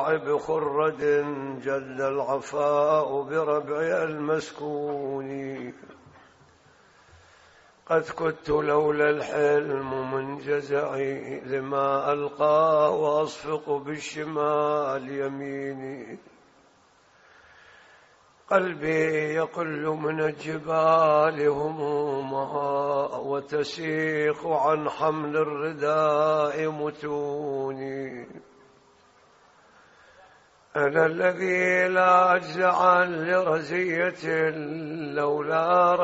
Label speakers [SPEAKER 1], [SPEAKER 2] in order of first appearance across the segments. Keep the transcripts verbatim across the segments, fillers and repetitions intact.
[SPEAKER 1] بخرد جل العفاء بربع المسكون. قد كدت لولا الحلم من جزعي لما ألقى وأصفق بالشمال يميني. قلبي يقل من الجبال همومها وتسيخ عن حمل الرداء متوني. أنا الذي لا أجزع لرزية لولا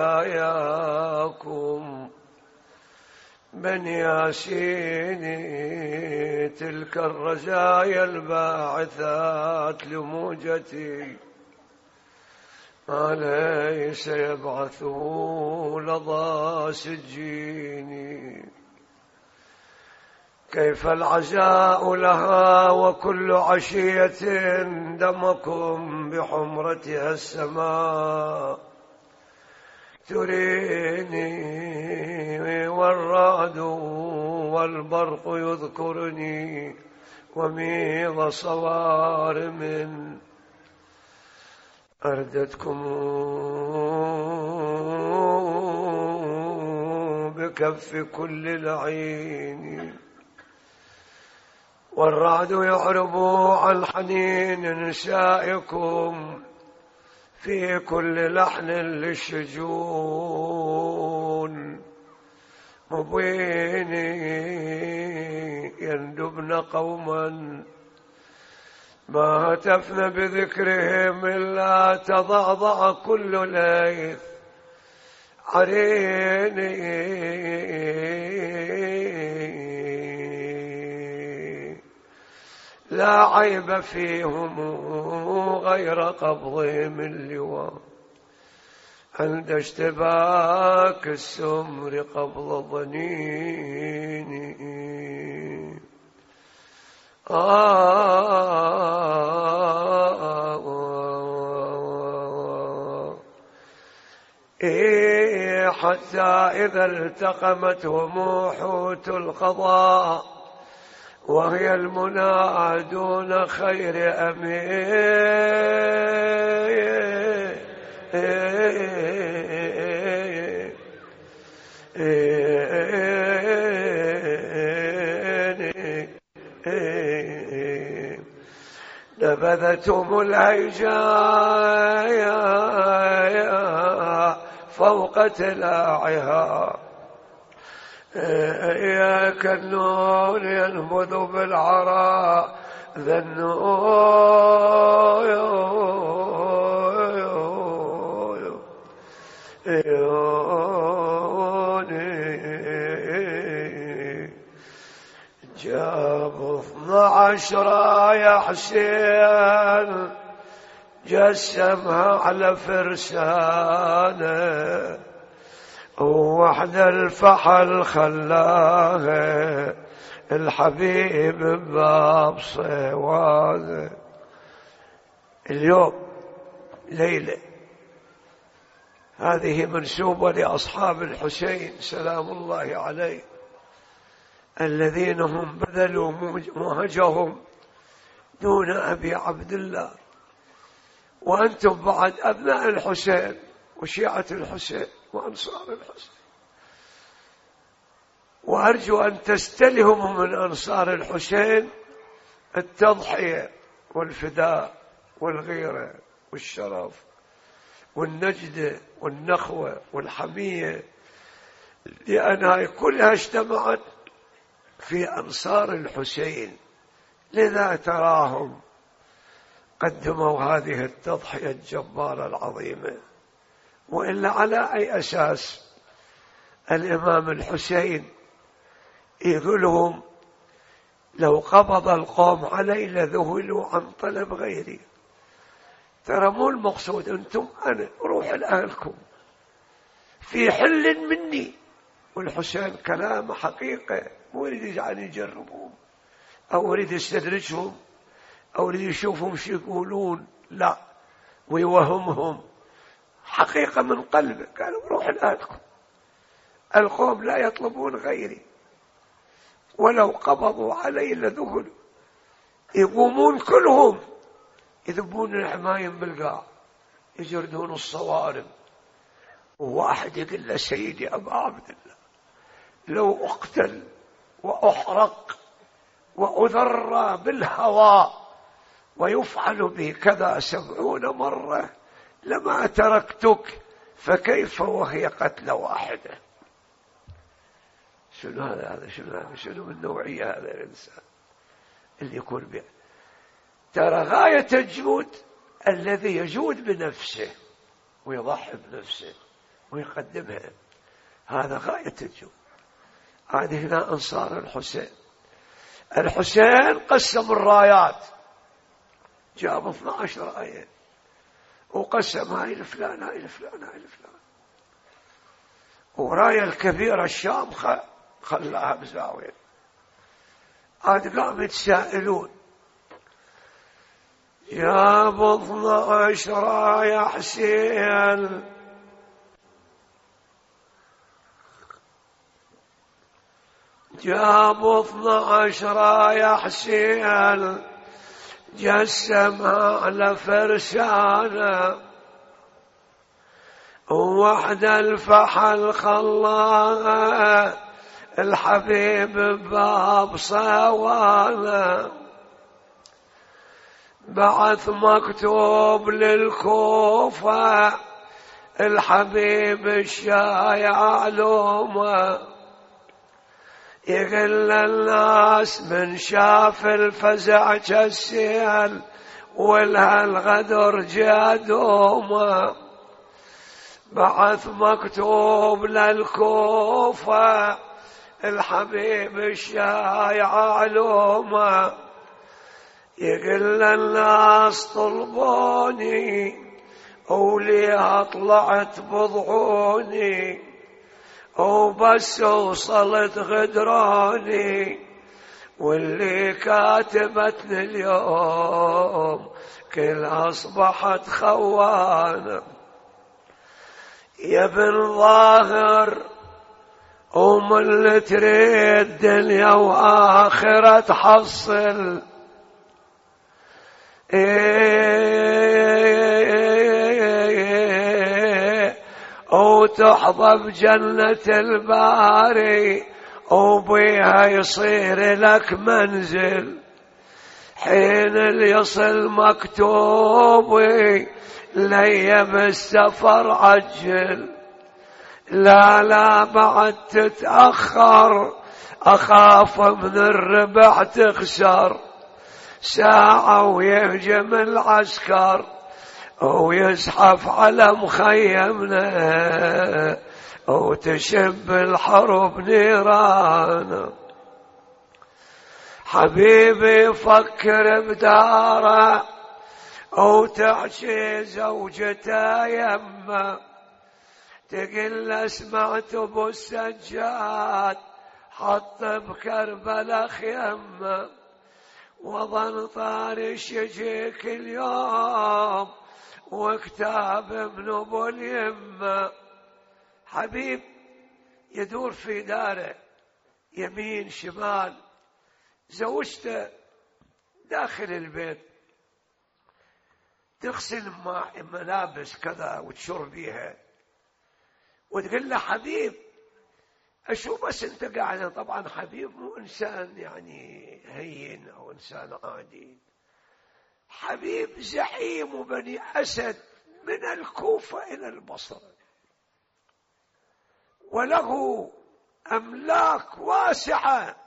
[SPEAKER 1] رزاياكم بني ياسيني. تلك الرزايا الباعثات لموجتي ما ليس يبعثه لظى سجيني. كيف العزاء لها وكل عشية دمكم بحمرتها السماء تريني. والرعد والبرق يذكرني وميض صوارم أردتكم بكف كل لعين. والرعد يعرب عن حنين نسائكم في كل لحن للشجون. مبيني يندبن قوما ما هتفن بذكرهم إلا تضعضع كل ليث عريني. لا عيب فيهم غير قبضهم اللواء عند اشتباك السمر قبل ظنيني. آه إيه حتى إذا التقمتهم حوت القضاء وهي المنى دون خير أمين. نبذتهم الهيجاء فوق تلاعها كالنون ينبذ بالعراء ذنون. جاب اثنى عشر يا حسين جسمها على فرسانه وحد الفحل خلاه الحبيب باب صوانه. اليوم ليلة هذه منسوبة لأصحاب الحسين سلام الله عليه الذين هم بذلوا مهجهم دون أبي عبد الله. وأنتم بعد أبناء الحسين وشيعة الحسين وأنصار الحسين. وأرجو أن تستلهموا من أنصار الحسين التضحية والفداء والغيرة والشرف والنجدة والنخوة والحمية، لأنها كلها اجتمعت في أنصار الحسين. لذا تراهم قدموا هذه التضحية الجبارة العظيمة. وإلا على أي أساس الإمام الحسين يقولهم لو قبض القوم علي لذهلوا عن طلب غيري؟ ترى مو المقصود أنتم، أنا روح لأهلكم في حل مني. والحسين كلام حقيقة، مو يريد يجعل يجربهم أو يريد يستدرجهم أو يريد يشوفهم شو يقولون، لا، ويوهمهم حقيقة من قلبه. قالوا روح لأهلكم، القوم لا يطلبون غيري، ولو قبضوا علي لذهلوا. يقومون كلهم يذبون العمايم بالقاع، يجردون الصوارم، وواحد يقول له سيدي أبا عبد الله لو أقتل وأحرق وأذر بالهواء ويفعل بي كذا سبعون مرة لما تركتك، فكيف وهي قتل واحدة؟ شنو هذا هذا شنو هذا شنو من نوعية هذا الإنسان اللي يكون به؟ ترى غاية الجود الذي يجود بنفسه ويضحي بنفسه ويقدمها، هذا غاية الجود. هذه هنا أنصار الحسين. الحسين قسم الرايات، جاب اثنى عشر راية وقسم هاي لفلان هاي لفلان هاي لفلان، وراية الكبيرة الشام خلاها بزاوية. عاد قاموا يتسائلون جاب اثنى عشر راية حسين، جابوا اثنى عشر يا حسين جسمها على فرسانة، ووحد الفحل خلاها الحبيب باب صوانة، بعث مكتوب للكوفة الحبيب الشايع علومه، يقل الناس من شاف الفزع كالسيل ولها الغدر جادومه، بعث مكتوب للكوفة الحبيب الشايع علومه، يقل الناس طلبوني وليها طلعت بضعوني، وبس وصلت غدراني واللي كاتبتني اليوم كل أصبحت خوانة. يا ابن ظاهر ومن اللي تريد دنيا وآخرة تحصل، وتحظى بجنة الباري وبيها يصير لك منزل، حين اللي يصل مكتوبي لي بالسفر عجل، لا لا بعد تتأخر أخاف من الربح تخسر، ساعة ويهجم العسكر ويزحف على مخيمنا وتشب الحرب نيران. حبيبي فكر بداره وتحشي زوجته يمه، تقل سمعت ابو السجاد حط بكربلاء خيمه، وظن طارش يجيك اليوم وكتاب ابن ابو اليمه. حبيب يدور في داره يمين شمال، زوجته داخل البيت تغسل ملابس كذا وتشر بيها، وتقول له حبيب أشوف بس أنت قاعد. طبعا حبيب مو إنسان يعني هين أو إنسان عادي، حبيب زعيم بني أسد من الكوفة إلى البصرة، وله أملاك واسعة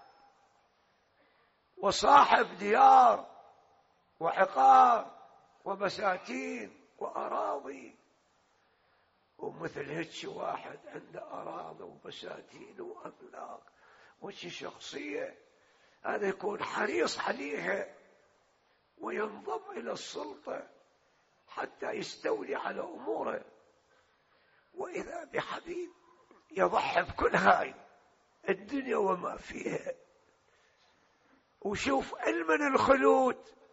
[SPEAKER 1] وصاحب ديار وعقار وبساتين وأراضي، ومثل هيك واحد عنده أراضي وبساتين وأملاك وشي شخصية، هذا يكون حريص عليها وينضم إلى السلطة حتى يستولي على أموره. وإذا بحبيب يضحي بكل هاي الدنيا وما فيها، وشوف المن الخلود،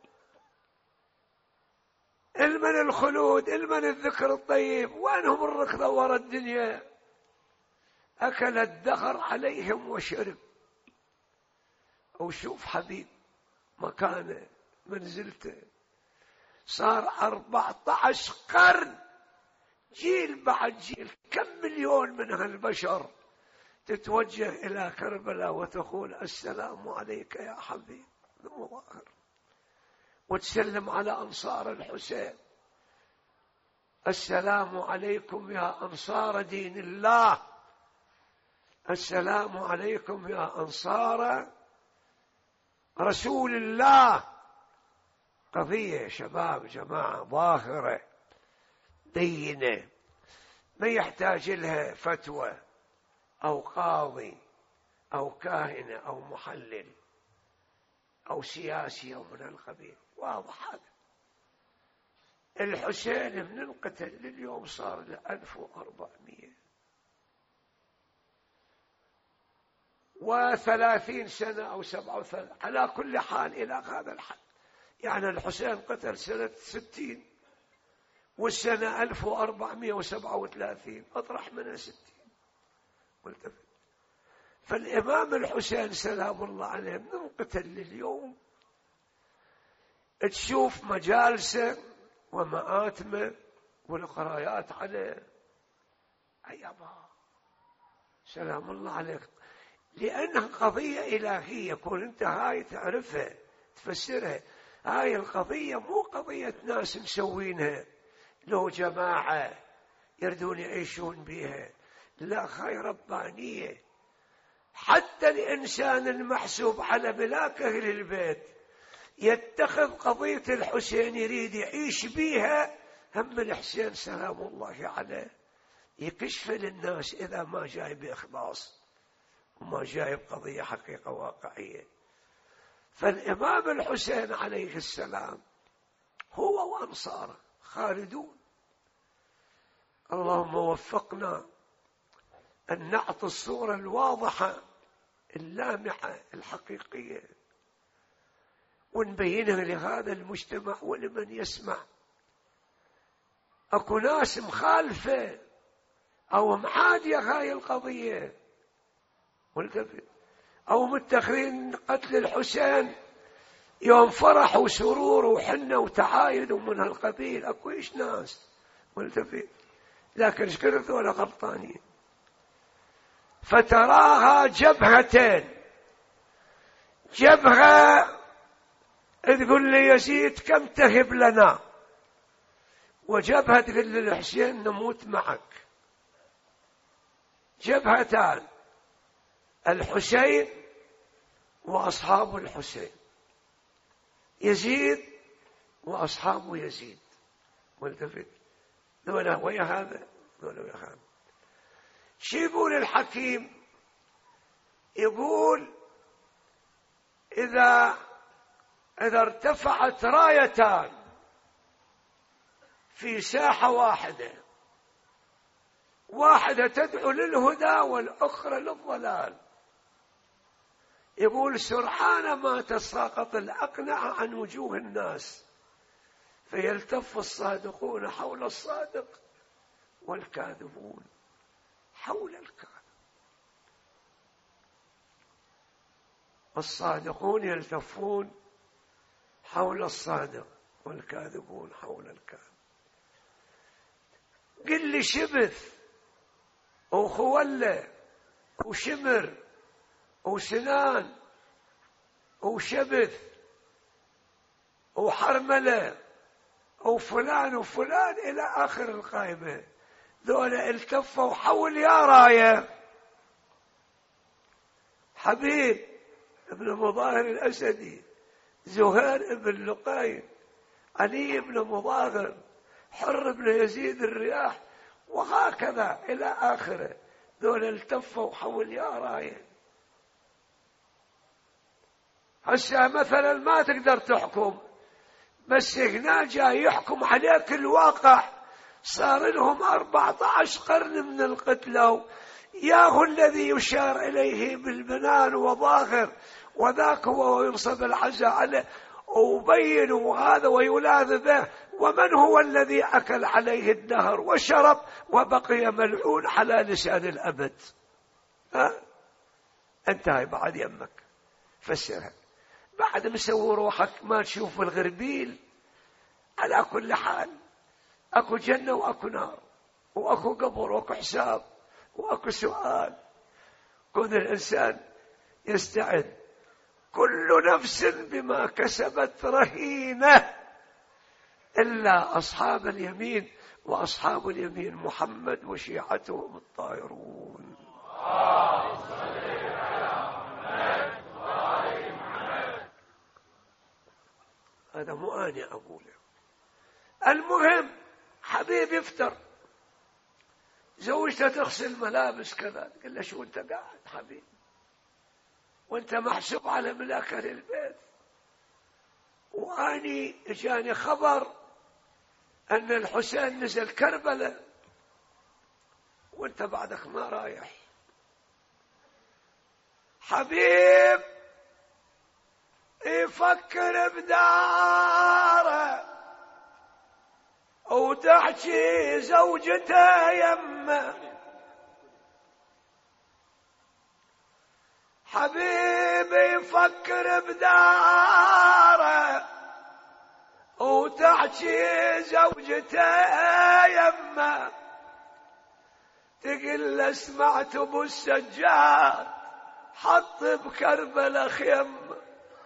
[SPEAKER 1] المن الخلود، المن الذكر الطيب، وأنهم الركضة وراء الدنيا، أكل الدهر عليهم وشرب. وشوف حبيب مكانه منزلته، صار أربعة عشر قرن، جيل بعد جيل، كم مليون من هالبشر تتوجه إلى كربلاء وتقول السلام عليك يا حبيب المظاهر، وتسلم على أنصار الحسين، السلام عليكم يا أنصار دين الله، السلام عليكم يا أنصار رسول الله. قضية شباب جماعة ظاهرة بينة، ما يحتاج لها فتوى أو قاضي أو كاهنة أو محلل أو سياسي أو من القبيل، واضح هذا. الحسين من انقتل لليوم صار له ألف وأربعمائة وثلاثين سنة أو سبعة وثلاثين، على كل حال إلى هذا الحد. يعني الحسين قتل سنة ستين والسنة ألف وأربعمائة وسبعة وثلاثين، أطرح منها ستين والتفت. فالإمام الحسين سلام الله عليه من انقتل لليوم تشوف مجالسه ومآتمه والقرايات عليه، أيابا سلام الله عليك، لأنها قضية إلهية. كون أنت هاي تعرفها تفسرها، هاي القضية مو قضية ناس مسوينها لو جماعة يردون يعيشون بها، لا، هاي ربانية. حتى الإنسان المحسوب على ملاك أهل البيت يتخذ قضية الحسين يريد يعيش بيها، هم الحسين سلام الله عليه يكشف للناس إذا ما جاي بإخلاص وما جاي بقضية حقيقة واقعية. فالإمام الحسين عليه السلام هو وأنصاره خالدون. اللهم وفقنا أن نعطي الصورة الواضحة اللامعة الحقيقية ونبينها لهذا المجتمع ولمن يسمع. أكو ناس مخالفة أو معادية هاي القضية والكفر، أو متخذين قتل الحسين يوم فرح وسرور وحنة وتعايد ومن هالقبيل. أكو إيش ناس والتفت، لكن شكرت ولا غلطانين. فتراها جبهتين، جبهة تقول لي يزيد كم تهب لنا، وجبهة تقول للحسين نموت معك. جبهتان، الحسين وأصحاب الحسين، يزيد وأصحاب يزيد والتفت، ذولا ويا هذا ذولا ويا هذا. شو يقول الحكيم؟ يقول إذا إذا ارتفعت رايتان في ساحة واحدة، واحدة تدعو للهدى والأخرى للضلال، يقول سرعان ما تساقط الأقنعة عن وجوه الناس، فيلتف الصادقون حول الصادق والكاذبون حول الكاذب. الصادقون يلتفون حول الصادق والكاذبون حول الكاذب. قل لي شبث وخولة وشمر وسنان وشبث وحرملة وفلان وفلان إلى آخر القائمة، ذولا التفوا حول يا راية حبيب ابن مظاهر الأسدي، زهير ابن لقاين، علي ابن مظاهر، حر ابن يزيد الرياح، وهكذا إلى آخره، ذولا التفوا حول يا راية. هسه مثلا ما تقدر تحكم، بس هنا جاي يحكم عليك الواقع. صار لهم أربعة عشر قرن من القتلى، ياهو الذي يشار إليه بالبنان وظاهر، وذاك هو وينصب العزاء عليه وبين وهذا ويلاذ به، ومن هو الذي أكل عليه الدهر وشرب وبقي ملعون على لسان الأبد. ها انتهي بعد يمك فسرها. بعد مسوي روحك ما تشوف الغربيل. على كل حال أكو جنة وأكو نار، وأكو قبر وأكو حساب وأكو سؤال. كون الإنسان يستعد. كل نفس بما كسبت رهينة إلا أصحاب اليمين، وأصحاب اليمين محمد وشيعتهم الطاهرون. هذا مو أنا أقوله. المهم حبيب يفتر، زوجته تغسل ملابس كذا، قال له شو أنت قاعد حبيب وأنت محسوب على ملاك البيت، وأني جاني خبر أن الحسين نزل كربلاء وأنت بعدك ما رايح. حبيب يفكر بداره وتحكي زوجته يمه. حبيب يفكر بداره وتحكي زوجته يمه، تقول له سمعت ابو السجاد حط بكربلاء خيمه،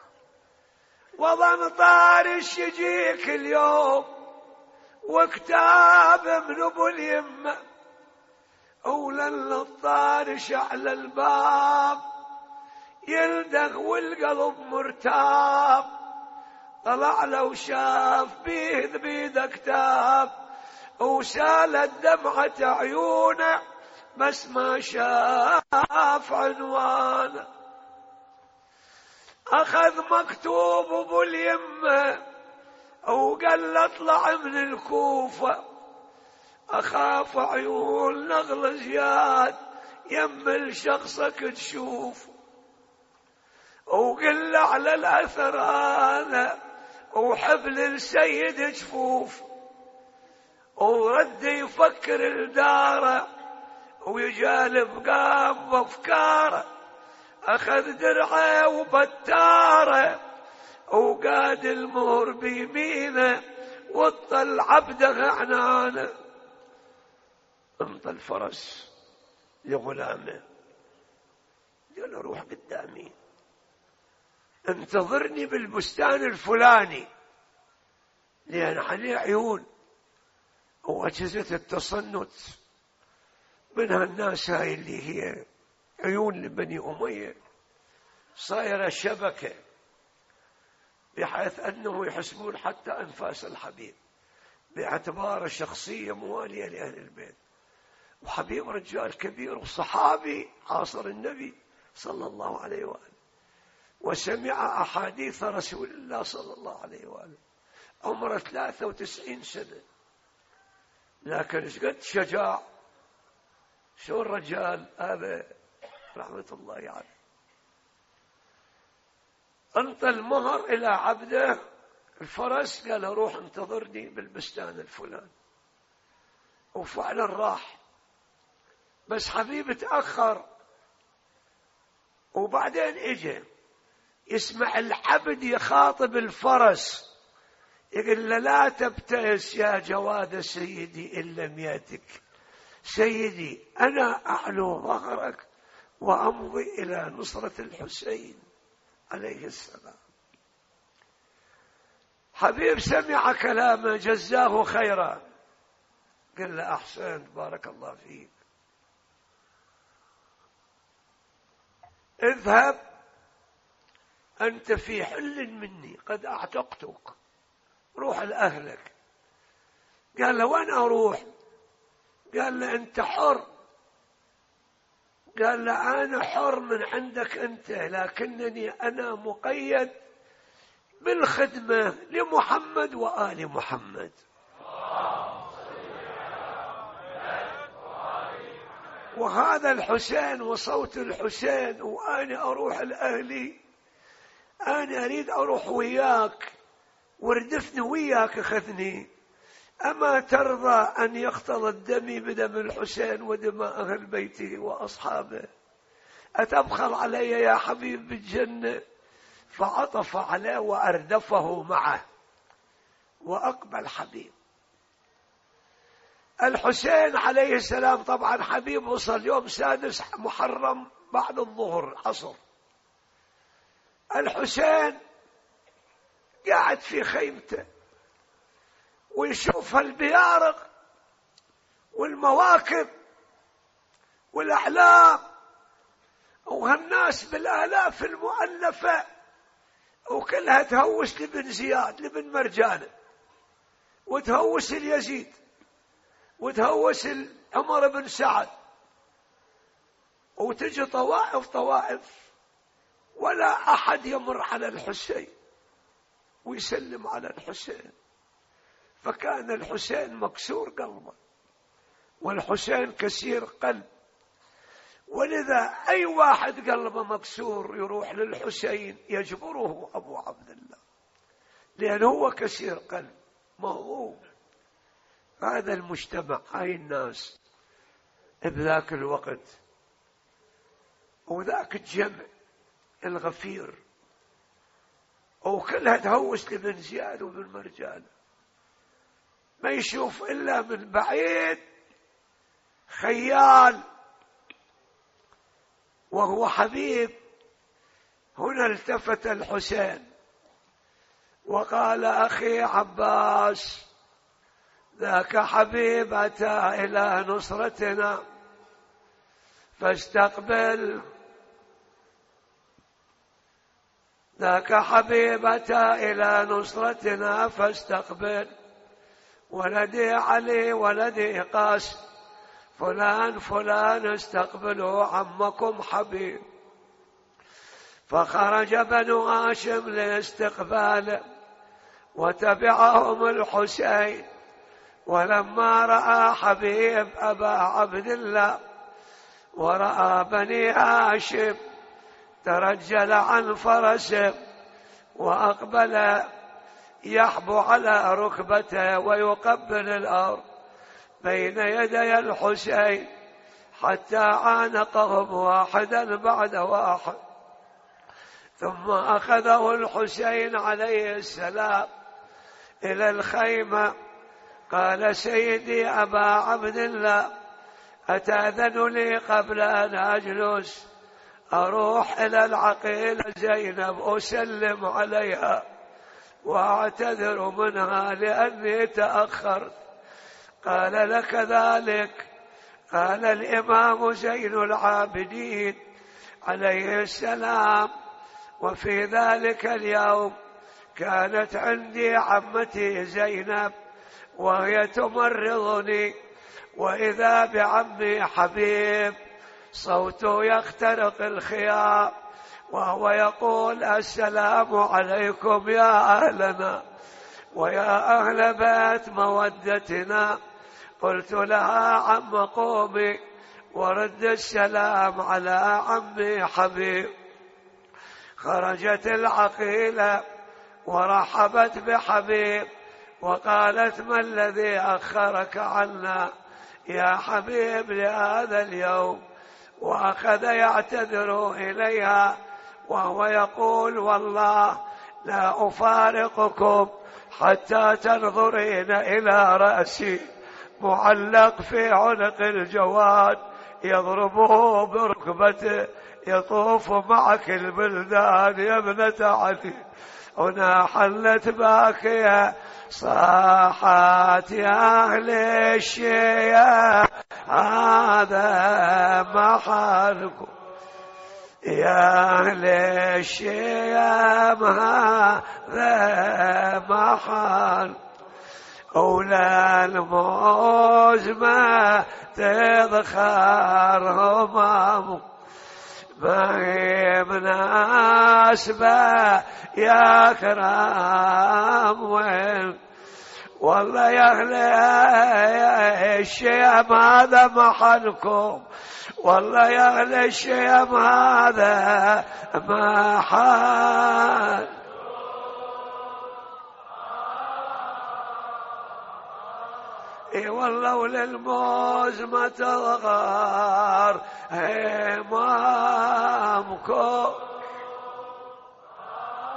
[SPEAKER 1] وظن طارش يجيك اليوم وكتاب من ابو اليمه، ولن الطارش على الباب يلدغ والقلب مرتاب، طلع له وشاف بيد بيده كتاب وسالت دمعة عيونه بس ما شاف عنوانه. أخذ مكتوب ابو اليمه وقال له اطلع من الكوفة، أخاف عيون نغل زياد يم شخصك تشوف، وقل له على الأثر أنا وحبل السيد جفوف. ورد يفكر الدارة ويجالب قام بأفكاره، أخذ درعه وبتاره وقاد المهر بيمينه وطل عبده عنانه. انطى الفرس لغلامه قال له روح قدامي انتظرني بالبستان الفلاني، لأن عليه عيون وأجهزة التصنت، منها الناس هاي اللي هي عيون لبني أمية صايرة شبكة بحيث أنه يحسبون حتى أنفاس الحبيب باعتباره شخصية موالية لأهل البيت. وحبيب رجال كبير وصحابي عاصر النبي صلى الله عليه وآله، وسمع أحاديث رسول الله صلى الله عليه وآله. عمره ثلاثة وتسعين سنة، لكن ايش قد شجاع. شو الرجال هذا رحمة الله عليه. انطى المهر إلى عبده الفرس، قال روح انتظرني بالبستان الفلاني، وفعلا راح. بس حبيب تأخر، وبعدين اجى يسمع العبد يخاطب الفرس يقول له لا تبتئس يا جواد سيدي إن لم يأتك سيدي، أنا أعلو ظهرك وأمضي إلى نصرة الحسين عليه السلام. حبيب سمع كلامه جزاه خيرا، قال له أحسنت بارك الله فيك، اذهب أنت في حل مني قد أعتقتك، روح لأهلك. قال له وين أروح؟ قال له أنت حر. قال له أنا حر من عندك أنت، لكنني أنا مقيد بالخدمة لمحمد وآل محمد. وهذا الحسين وصوت الحسين، وأنا أروح لأهلي، أنا أريد أروح وياك وردفني وياك خذني. أما ترضى أن يختلط دمي بدم الحسين ودماء أهل بيته وأصحابه؟ أتبخل علي يا حبيب بالجنة؟ فعطف عليه وأردفه معه وأقبل حبيب. الحسين عليه السلام طبعا حبيب وصل يوم سادس محرم بعد الظهر عصر. الحسين قاعد في خيمته ويشوف البيارق والمواكب والأعلام وهالناس بالآلاف المؤلفة وكلها تهوس لبن زياد لبن مرجانة وتهوس اليزيد وتهوس عمر بن سعد وتجي طوائف طوائف ولا أحد يمر على الحسين ويسلم على الحسين. فكان الحسين مكسور قلبه والحسين كسير قلب، ولذا أي واحد قلبه مكسور يروح للحسين يجبره أبو عبد الله، لأنه هو كسير قلب مهضوم. هذا المجتمع، هاي الناس بذاك الوقت وذاك الجمع الغفير وكلها تهوس لبن زياد وبن مرجان، ما يشوف إلا من بعيد خيال وهو حبيب. هنا التفت الحسين وقال: أخي عباس، ذاك حبيب أتى إلى نصرتنا فاستقبل، ذاك حبيب أتى إلى نصرتنا فاستقبل، ولدي علي ولدي قاسم، فلان فلان استقبلوا عمكم حبيب. فخرج بنو هاشم لاستقباله وتبعهم الحسين. ولما رأى حبيب أبا عبد الله ورأى بني هاشم ترجل عن فرسه وأقبل يحبو على ركبته ويقبل الأرض بين يدي الحسين حتى عانقهم واحدا بعد واحد. ثم أخذه الحسين عليه السلام إلى الخيمة. قال: سيدي أبا عبد الله، أتأذن لي قبل أن أجلس أروح إلى العقيلة زينب أسلم عليها وأعتذر منها لأني تأخرت؟ قال: لك ذلك. قال الإمام زين العابدين عليه السلام: وفي ذلك اليوم كانت عندي عمتي زينب وهي تمرضني، وإذا بعمي حبيب صوته يخترق الخيام وهو يقول: السلام عليكم يا أهلنا ويا أهل بيت مودتنا. قلت لها: عم قومي ورد السلام على عمي حبيب. خرجت العقيلة ورحبت بحبيب وقالت: ما الذي أخرك عنا يا حبيب لهذا اليوم؟ وأخذ يعتذر إليها وهو يقول: والله لا أفارقكم حتى تنظرين إلى رأسي معلق في عنق الجواد يضربه بركبته يطوف معك البلدان يا ابنة علي. هنا حلت باكية صاحت: يا أهل الشيعة هذا محلكم، يا أهل الشيعة هذا محل. أولى الموز ما تذخر همامه ما هي مناسبة يا كرام وين. والله يا أهل الشيم هذا محلكم، والله يا أهل الشيم هذا محل. اي والله وللموز ما تغار همامكم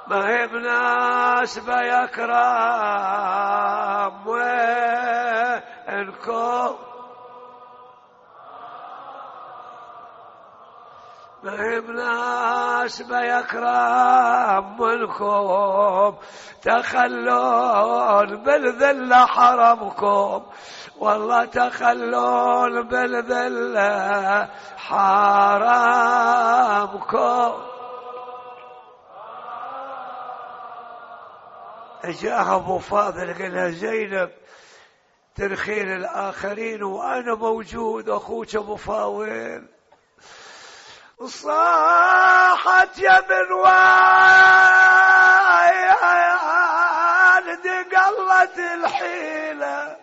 [SPEAKER 1] ما هي بناس بيكرام وينكم، ما هي بناس بيكرام منكم، تخلون بالذلة حرمكم، والله تخلون بالذلة حرمكم. جاء أبو فاضل قال زينب ترخين الآخرين وأنا موجود، أخوك أبو فاضل. صاحت يا بن والد قلت الحيلة،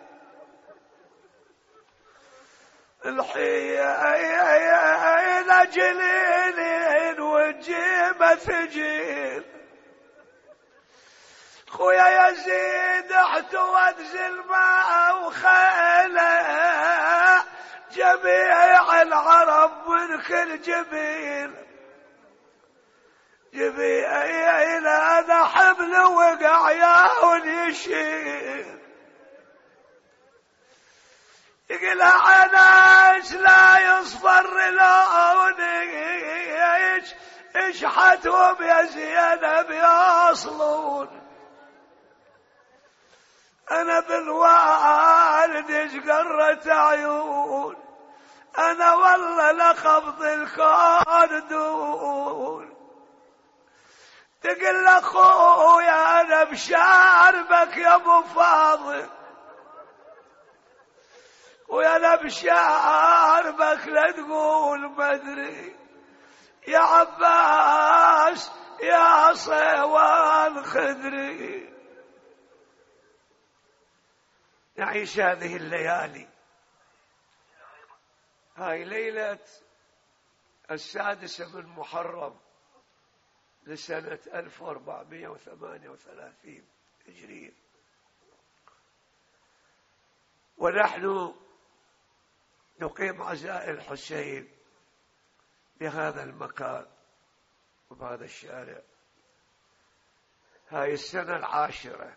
[SPEAKER 1] الحيلة جليل وجيبة ثجيل، خويا يزيد احتوت زلماء وخيله، جميع العرب من كل جبيل، جبيل هذا حبل وقع ياون يشيل، يقول عناش لا يصفر لوني، اشحتهم يا زينب يصلون، أنا بالوالد اشقرت عيون، أنا والله لخبط الكون دون. تقول لأخويا أنا بشاربك يا أبو فاضل، ويا أنا بشاربك لا تقول مدري، يا عباس يا صيوان خدري. نعيش هذه الليالي، هاي ليلة السادسة من محرم لسنة ألف وأربعمائة وثمانية وثلاثين هجرية، ونحن نقيم عزاء الحسين بهذا المكان وبهذا الشارع. هاي السنة العاشرة،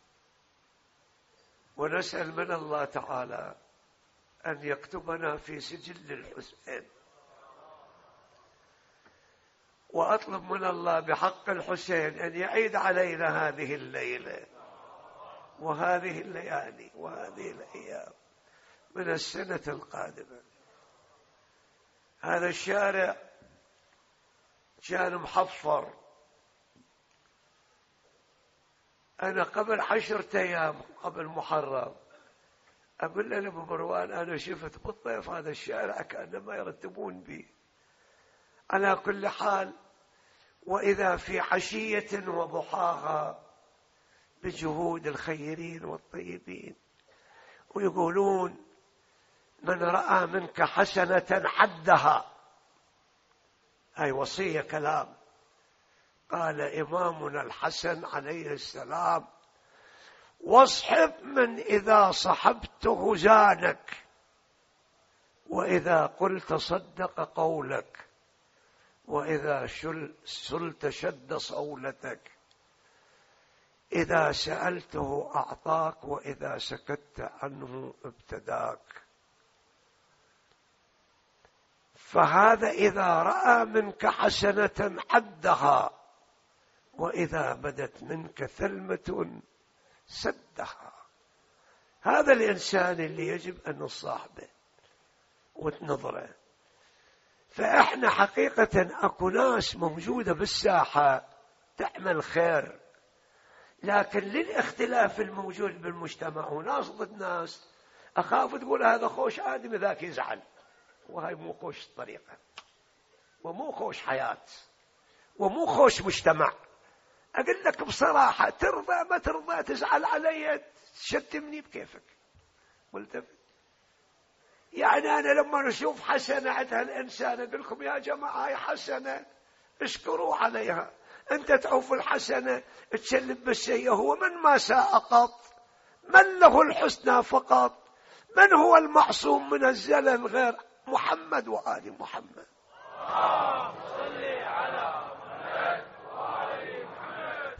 [SPEAKER 1] ونسأل من الله تعالى أن يكتبنا في سجل الحسين، وأطلب من الله بحق الحسين أن يعيد علينا هذه الليلة وهذه الليالي وهذه الأيام من السنة القادمة. هذا الشارع كان محفر، أنا قبل عشرة أيام قبل محرم أقول لأبو مروان أنا شفت بالطيف هذا الشارع كأنما يرتبون به. على كل حال، وإذا في عشية وضحاها بجهود الخيرين والطيبين، ويقولون من رأى منك حسنة عدها، هاي وصية كلام. قال إمامنا الحسن عليه السلام: واصحب من إذا صحبته زانك، وإذا قلت صدق قولك، وإذا سلت شد صولتك، إذا سألته أعطاك، وإذا سكت عنه ابتداك. فهذا إذا رأى منك حسنة عدها، وإذا بدت منك ثلمة سدها. هذا الإنسان اللي يجب أن نصاحبه وتنظره. فإحنا حقيقة أكو ناس موجودة بالساحة تعمل خير، لكن للاختلاف الموجود بالمجتمع وناس ضد ناس، أخاف تقول هذا خوش آدم ذاك يزعل، وهي مو خوش طريقة، ومو خوش حياة، ومو خوش مجتمع. أقول لك بصراحة، ترضى ما ترضى تزعل علي تشتمني بكيفك. قلت يعني أنا لما نشوف حسنة عند هالإنسان أقول لكم يا جماعة هاي حسنة اشكروا عليها. أنت تعوف الحسنة تسلم بالسيئة. هو من ما ساء قط؟ من له الحسنى فقط؟ من هو المعصوم من الزلل غير محمد وآل محمد؟
[SPEAKER 2] اللهم صل على محمد وآل محمد.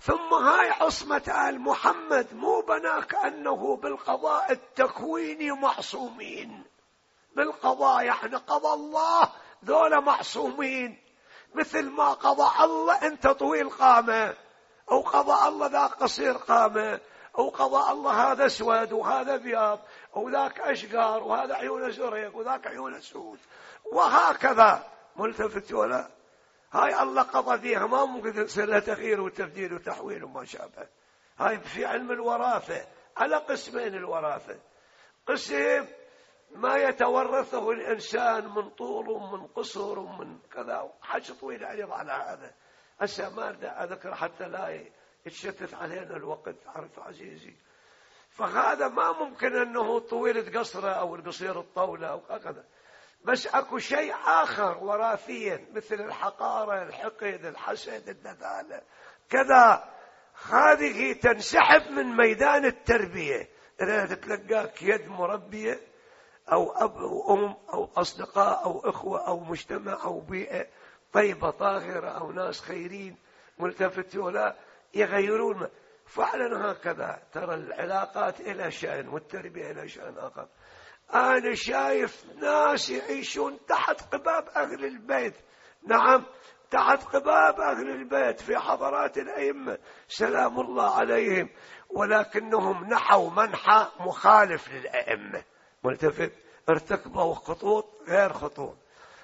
[SPEAKER 1] ثم هاي عصمة آل محمد مو بناك أنه بالقضاء التكويني معصومين، بالقضاء يعني قضى الله ذولا معصومين، مثل ما قضى الله أنت طويل قامة، أو قضى الله ذاك قصير قامة، أو قضى الله هذا اسود وهذا بياض، أو ذاك أشقر وهذا عيونه زرق وذاك عيونه سود، وهكذا. ملتفت ولا؟ هاي الله قضى فيها، ما ممكن يصير لها تغيير وتبديل وتحويل وما شابه. هاي في علم الوراثة على قسمين الوراثة، قسم ما يتورثه الإنسان من طول ومن قصر ومن كذا، حاجة طويلة عريض على هذا، هسه ما أذكر حتى لا يتشتت علينا الوقت، عرف عزيزي. فهذا ما ممكن أنه طويل تقصره أو القصير الطولة أو هكذا، بس أكو شيء آخر وراثيا مثل الحقارة، الحقد، الحسد، النذالة كذا، هذه تنسحب من ميدان التربية. إذا تتلقاك يد مربية أو أب أو أم أو أصدقاء أو إخوة أو مجتمع أو بيئة طيبة طاهرة أو ناس خيرين ملتفت ولا يغيرون فعلا هكذا. ترى العلاقات إلى شأن والتربية إلى شأن آخر. أنا شايف ناس يعيشون تحت قباب أهل البيت، نعم تحت قباب أهل البيت في حضرات الأئمة سلام الله عليهم، ولكنهم نحوا منحى مخالف للأئمة ملتفت، ارتكبوا خطوط غير خطوط،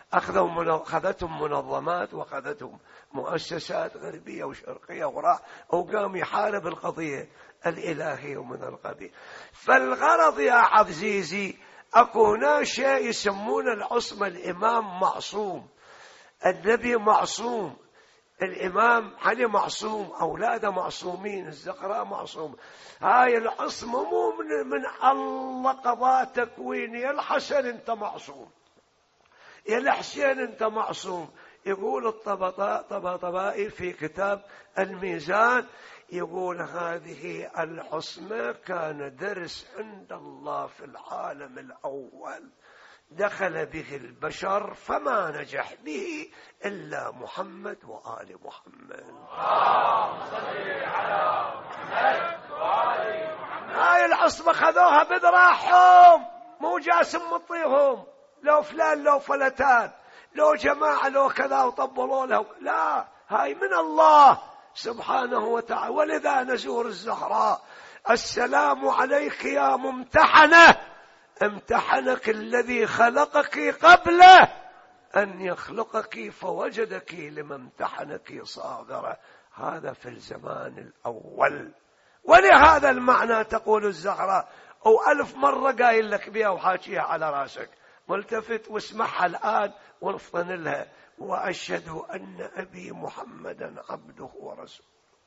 [SPEAKER 1] أخذتهم منظمات وأخذتهم مؤسسات غربية وشرقية وراء، أو قام يحارب القضية الإلهية ومن القبيل. فالغرض يا عزيزي أكو هنا شيء يسمون العصمة، الإمام معصوم، النبي معصوم، الإمام علي معصوم، أولاده معصومين، الزهراء معصوم. هاي العصمة مو من, من الله قضاء تكويني. يا الحسن أنت معصوم، يا الحسين أنت معصوم. يقول الطباطبائي في كتاب الميزان، يقول هذه العصمة كان درس عند الله في العالم الأول، دخل به البشر فما نجح به إلا محمد وآل محمد. اللهم صل على محمد وآل محمد. هاي العصمة خذوها بذراعهم، مو جاسم مطيهم، لو فلان لو فلتان لو جماعة لو كذا وطبلوا له، لا، هاي من الله سبحانه وتعالى. ولذا نزور الزهراء، السلام عليك يا ممتحنة، امتحنك الذي خلقك قبل أن يخلقك فوجدك لما امتحنك صاغرة. هذا في الزمان الأول، ولهذا المعنى تقول الزهراء، أو ألف مرة قايل لك بها وحاكيها على راسك ملتفت، واسمعها الآن وانفطن لها. وأشهد أن أبي محمدا عبده ورسوله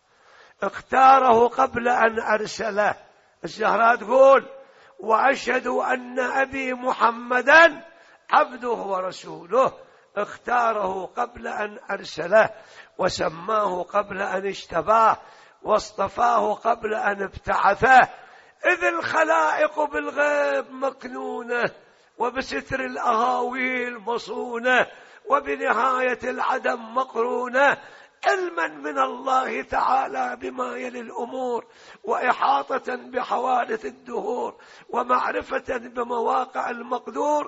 [SPEAKER 1] اختاره قبل أن أرسله. الزهراء تقول وأشهد أن أبي محمدا عبده ورسوله اختاره قبل أن أرسله، وسماه قبل أن اشتباه، واصطفاه قبل أن ابتعثه. إذ الخلائق بالغيب مكنونة، وبستر الأهاويل مصونة، وبنهاية العدم مقرونة، علما من الله تعالى بما يلي الأمور، وإحاطة بحوادث الدهور، ومعرفة بمواقع المقدور.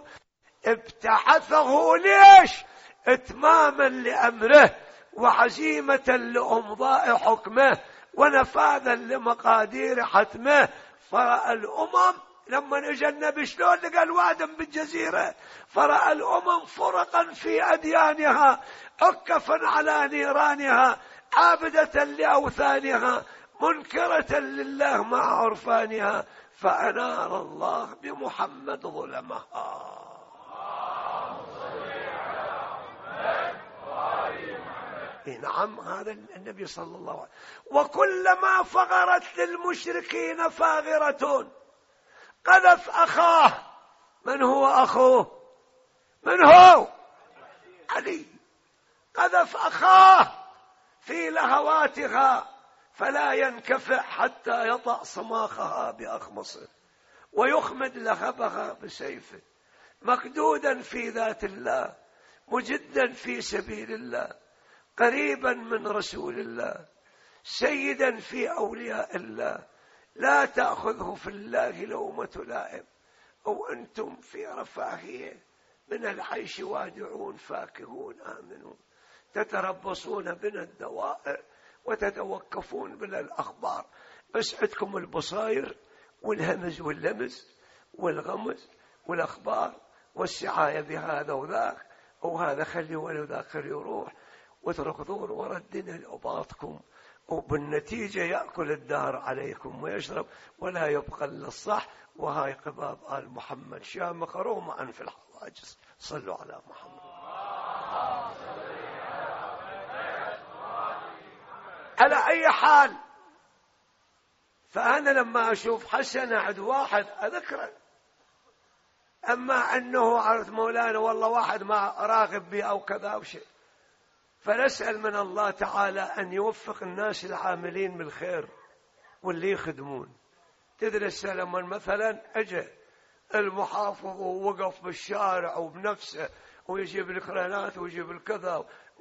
[SPEAKER 1] ابتعثه ليش؟ اتماما لأمره، وعزيمة لأمضاء حكمه، ونفاذا لمقادير حتمه. فرأى الأمم لما اجى النبي شلون لقى الوادم بالجزيرة، فرأى الأمم فرقا في أديانها، عكفا على نيرانها، عابدة لأوثانها، منكرة لله مع عرفانها، فأنار الله بمحمد ظلمها. نعم، هذا النبي صلى الله عليه وسلم. وكلما فغرت للمشركين فاغرة قذف أخاه. من هو أخوه؟ من هو؟ علي. قذف أخاه في لهواتها فلا ينكفع حتى يطأ صماخها بأخمصه، ويخمد لهبها بسيفه، مقدودا في ذات الله، مجدا في سبيل الله، قريبا من رسول الله، سيدا في أولياء الله، لا تأخذه في الله لومة لائم، أو أنتم في رفاهية من العيش وادعون فاكهون آمنون، تتربصون بنا الدوائر وتتوقفون بنا الأخبار، بس عندكم البصائر والهمز واللمز والغمز والأخبار والسعاية بهذا وذاك، أو هذا خلي ولو ذاك خلي يروح، وتركضون ورا الدنيا لأباطكم، وبالنتيجة يأكل الدهر عليكم ويشرب ولا يبقى إلا الصح. وهاي قباب آل محمد شامخ روما في الحواجز. صلوا على محمد. على أي حال، فأنا لما أشوف حسنة عند واحد أذكره، أما أنه عرفت مولانا والله واحد ما راغب بي أو كذا أو شيء، فنسأل من الله تعالى أن يوفق الناس العاملين بالخير واللي يخدمون. تدرس لما مثلا أجى المحافظ ووقف بالشارع وبنفسه ويجيب القرانات ويجيب الكذا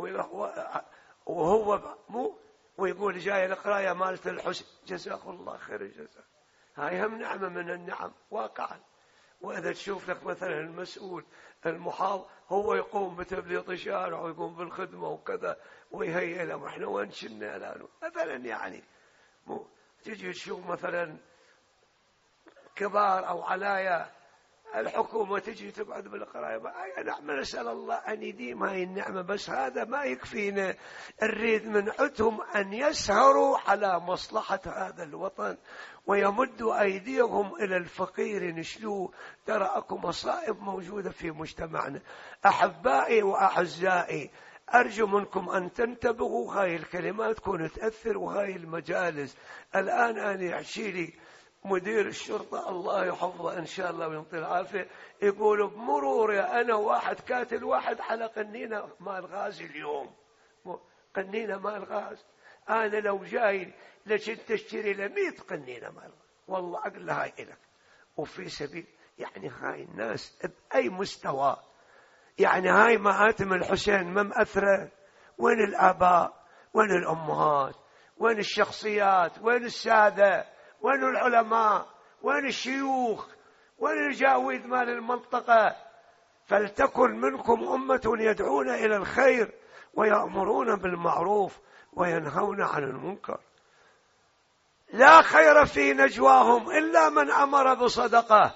[SPEAKER 1] وهو مو ويقول جاي القراية مالت الحسن، جزاك الله خير الجزاء، هاي هم نعمة من النعم واقعا. وإذا تشوف لك مثلا المسؤول المحافظ هو يقوم بتبليط الشارع ويقوم بالخدمة وكذا ويهيئ لهم، احنا وين شلنا الآن مثلا، يعني مو تجي تشوف مثلا كبار أو علايا الحكومة تجي تقعد بالقراية، أي نعمة، نسأل الله أن يديم هاي النعمة، بس هذا ما يكفينا، نريد من عندهم أن يسهروا على مصلحة هذا الوطن ويمدوا أيديهم إلى الفقير نشلوه. ترى أكو مصائب موجودة في مجتمعنا. أحبائي وأعزائي، أرجو منكم أن تنتبهوا، هاي الكلمات تكون تأثر، وهاي المجالس. الآن أنا يحشي لي مدير الشرطة الله يحفظه إن شاء الله ويعطيه العافية، يقول بمرور أنا واحد كاتل واحد على قنينة مال غاز اليوم، قنينة مال غاز، أنا لو جاي لكنت تشتري لمية قنينة مال غاز والله أقول لها هاي إلك وفي سبيل. يعني هاي الناس بأي مستوى، يعني هاي مآتم الحسين ما مأثرة؟ وين الآباء؟ وين الأمهات؟ وين الشخصيات؟ وين السادة؟ وين العلماء؟ وين الشيوخ؟ وين الجاويد مال المنطقة؟ فلتكن منكم أمة يدعون إلى الخير ويأمرون بالمعروف وينهون عن المنكر. لا خير في نجواهم إلا من أمر بصدقة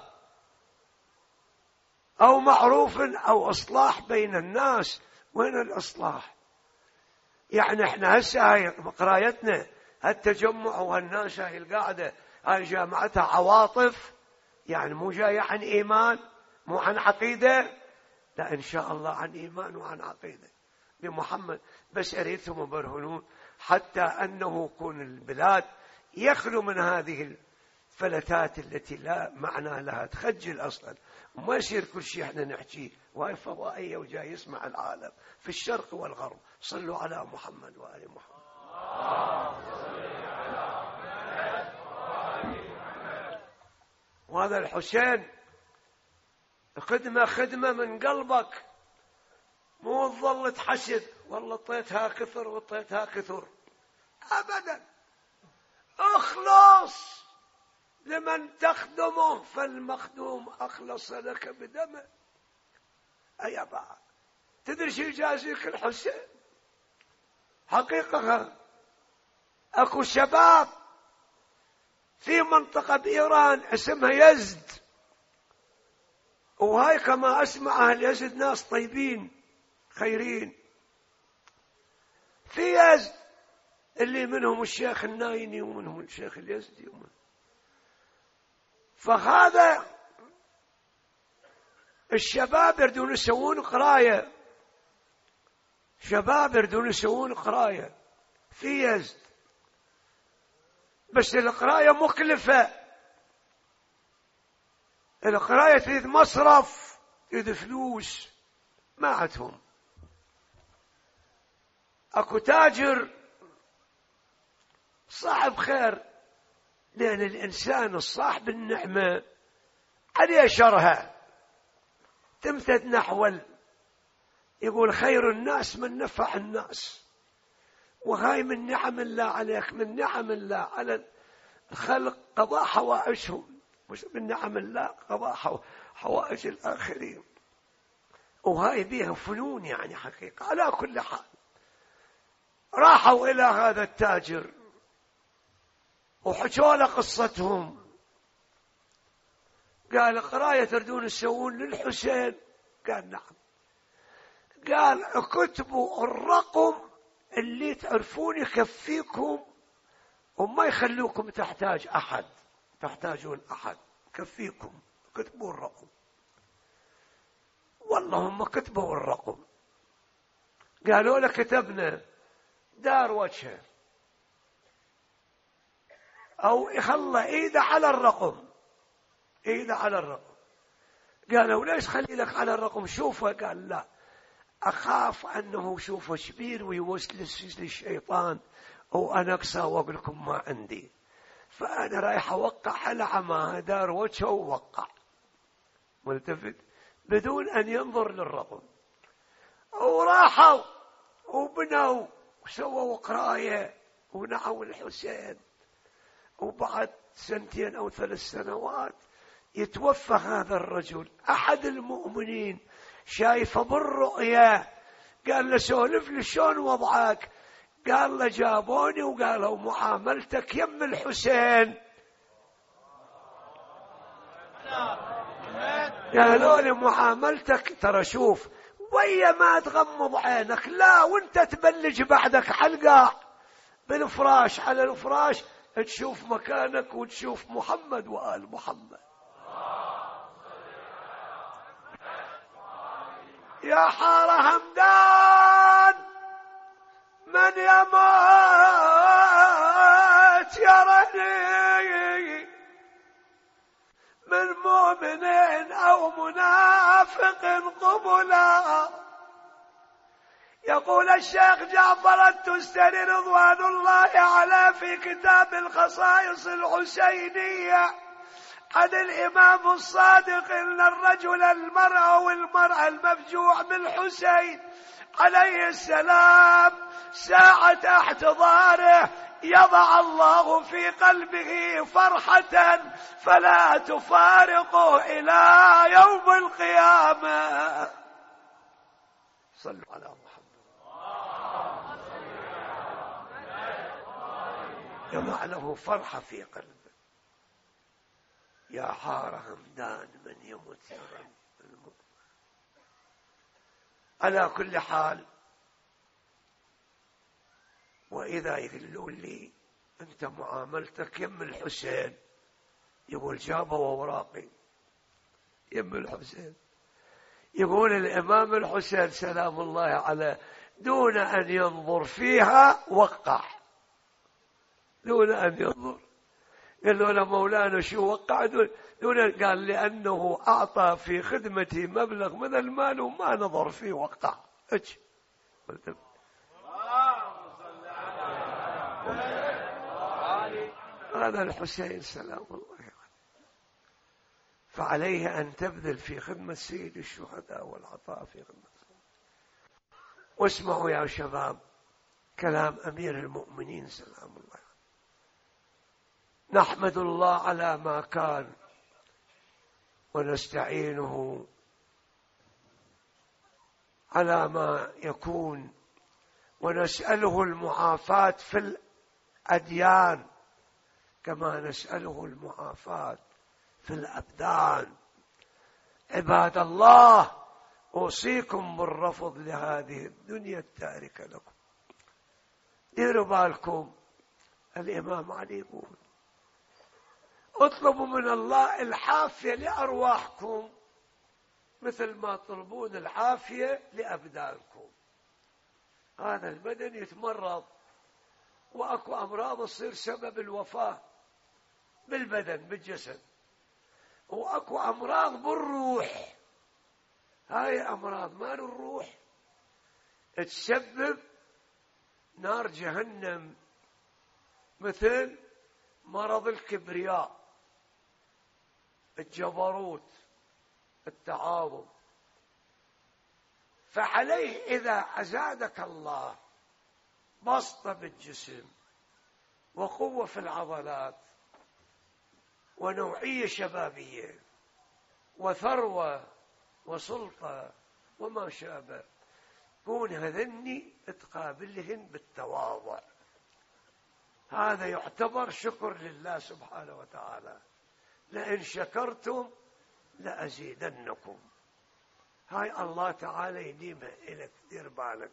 [SPEAKER 1] أو معروف أو إصلاح بين الناس. وين الإصلاح؟ يعني احنا هسه هاي قرايتنا هالتجمع وهالناس هاي القاعدة هاي جامعتها عواطف، يعني مو جاية عن إيمان، مو عن عقيدة، لا إن شاء الله عن إيمان وعن عقيدة بمحمد. بس أريدهم يبرهنون حتى أنه يكون البلاد يخلو من هذه الفلتات التي لا معنى لها، تخجل أصلا، وما يصير كل شيء احنا نحكيه وهي فضائية وجاي يسمع العالم في الشرق والغرب. صلوا على محمد وآل محمد. وهذا الحسين خدمة خدمة من قلبك، مو تظل تحسد والله طيتها كثر وطيتها كثر، أبدا. اخلص لمن تخدمه فالمخدوم أخلص لك بدمه. أي أبا تدري شو يجازيك الحسين حقيقة؟ أكو شباب في منطقة بإيران اسمها يزد، وهاي كما أسمع أهل يزد ناس طيبين خيرين. في يزد اللي منهم الشيخ النايني ومنهم الشيخ اليزدي ومنهم. فهذا الشباب يردون يسوون قراية، شباب يردون يسوون قراية في يزد، بس القراية مكلفة، القراية تريد مصرف، تريد فلوس، ما عندهم. اكو تاجر صاحب خير، لأن الإنسان الصاحب النعمة عليه شرها تمتد نحو، يقول خير الناس من نفع الناس، وهاي من نعم الله عليك، من نعم الله على الخلق قضاء حوائجهم، مش من نعم الله قضاء حوائج الآخرين. وهاي بيها فنون يعني حقيقة. على كل حال راحوا إلى هذا التاجر وحكوا له قصتهم، قال قراية تردون تسوون للحسين؟ قال نعم. قال اكتبوا الرقم اللي تعرفون يكفيكم وما يخلوكم تحتاج أحد، تحتاجون أحد، كفيكم، كتبوا الرقم. والله هم كتبوا الرقم، قالوا له كتبنا دار وجهه أو يخلى إيده على الرقم، إيده على الرقم. قالوا ليش خلي لك على الرقم شوفه؟ قال لا، أخاف أنه شوفه كبير ويوسوس للشيطان وأنا أقسى وأقول لكم ما عندي، فأنا رايح أوقع على عماه دار وجهه ووقع ملتفت بدون أن ينظر للرقم. وراحوا وبنوا وسووا قراية ونعوا الحسين. وبعد سنتين أو ثلاث سنوات يتوفى هذا الرجل. أحد المؤمنين شايفه بالرؤيا، قال له سولف لي شلون وضعك؟ قال له جابوني وقالوا معاملتك يم الحسين. قالوا لي معاملتك ترى شوف ويا ما تغمض عينك لا وانت تبلج بعدك حلقة بالفراش على الفراش تشوف مكانك وتشوف محمد وآل محمد. يا حار همدان من يموت يرني من مؤمن أو منافق قبلا. يقول الشيخ جعفر التستري رضوان الله عليه في كتاب الخصائص الحسينية عن الإمام الصادق إن الرجل المرأة والمرأة المفجوع بالحسين عليه السلام ساعة احتضاره يضع الله في قلبه فرحة فلا تفارقه إلى يوم القيامة. صلوا على محمد. يضع له فرحة في قلبه. يا حار همدان من يموت يرى المؤمن. على كل حال وإذا يقولون لي أنت معاملتك يم الحسين، يقول جابوا وراقي يم الحسين. يقول الإمام الحسين سلام الله عليه دون أن ينظر فيها وقع، دون أن ينظر. قال له أنا مولانا شو وقع؟ دون قال لأنه أعطى في خدمتي مبلغ من المال وما نظر فيه وقع. اج هذا الحسين سلام الله عليه. فعليه أن تبذل في خدمة سيد الشهداء والعطاء في خدمة. واسمعوا يا شباب كلام أمير المؤمنين سلام الله عليه. نحمد الله على ما كان ونستعينه على ما يكون ونسأله المعافاة في الأديان كما نسأله المعافاة في الأبدان. عباد الله أوصيكم بالرفض لهذه الدنيا التاركة لكم. ديروا بالكم الإمام علي يقول اطلبوا من الله العافية لأرواحكم مثل ما تطلبون العافية لأبدانكم. هذا البدن يتمرض وأكو أمراض تصير سبب الوفاة بالبدن بالجسد، وأكو أمراض بالروح. هاي أمراض مال الروح تسبب نار جهنم مثل مرض الكبرياء، الجبروت، التعاظم. فعليه إذا أزادك الله بسطة بالجسم وقوة في العضلات ونوعية شبابية وثروة وسلطة وما شابه، كون هذني تقابلهن بالتواضع، هذا يعتبر شكر لله سبحانه وتعالى. لئن شكرتم لأزيدنكم، هاي الله تعالى يديمها إليك، دير بالك.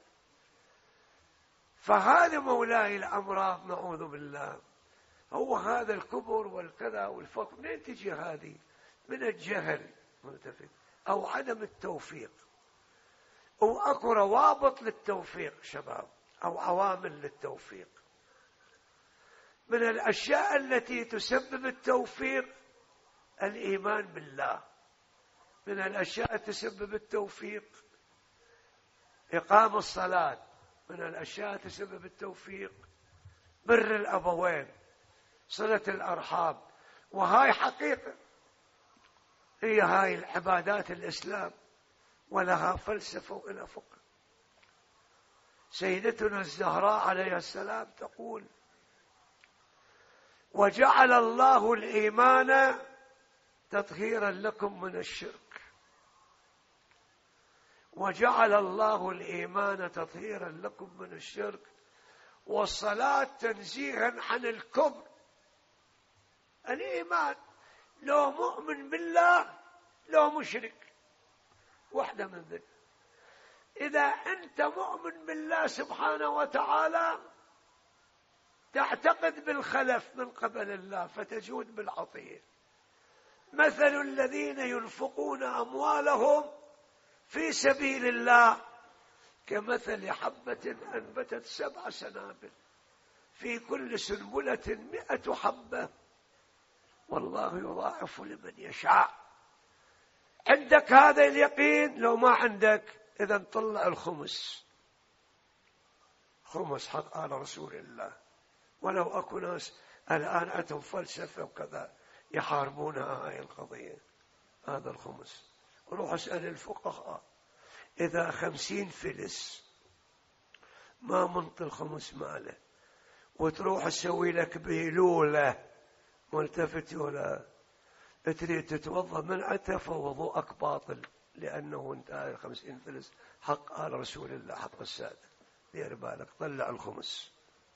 [SPEAKER 1] فهذا مولاي الأمراض نعوذ بالله، هو هذا الكبر والكذا والفقر، منين تجي هذه؟ من الجهل ملتفت أو عدم التوفيق، أو أكو روابط للتوفيق شباب أو عوامل للتوفيق. من الأشياء التي تسبب التوفيق الإيمان بالله، من الأشياء تسبب التوفيق إقام الصلاة، من الأشياء تسبب التوفيق بر الأبوين، صلة الأرحام. وهاي حقيقة، هي هاي العبادات الإسلام، ولها فلسفة وإلى فقه. سيدتنا الزهراء عليه السلام تقول: وجعل الله الإيمان تطهيرا لكم من الشرك، وجعل الله الإيمان تطهيرا لكم من الشرك، والصلاة تنزيها عن الكبر. الإيمان لو مؤمن بالله لو مشرك، واحدة من ذلك. إذا أنت مؤمن بالله سبحانه وتعالى تعتقد بالخلف من قبل الله فتجود بالعطية. مثل الذين ينفقون أموالهم في سبيل الله كمثل حبة أنبتت سبع سنابل في كل سنبلة مئة حبة والله يضاعف لمن يشاء. عندك هذا اليقين؟ لو ما عندك إذا طلع الخمس، خمس حق آل رسول الله. ولو أكو ناس الآن عندهم فلسفة وكذا يحاربونها هاي القضية، هذا الخمس. روح اسأل الفقهاء، إذا خمسين فلس ما منطي الخمس ماله، وتروح تسوي لك بيلولة ملتفت ولا تريد تتوضأ من عتف وضوءك باطل، لأنه انتهى الخمسين فلس حق آل رسول الله، حق السادة. دير بالك، طلع الخمس.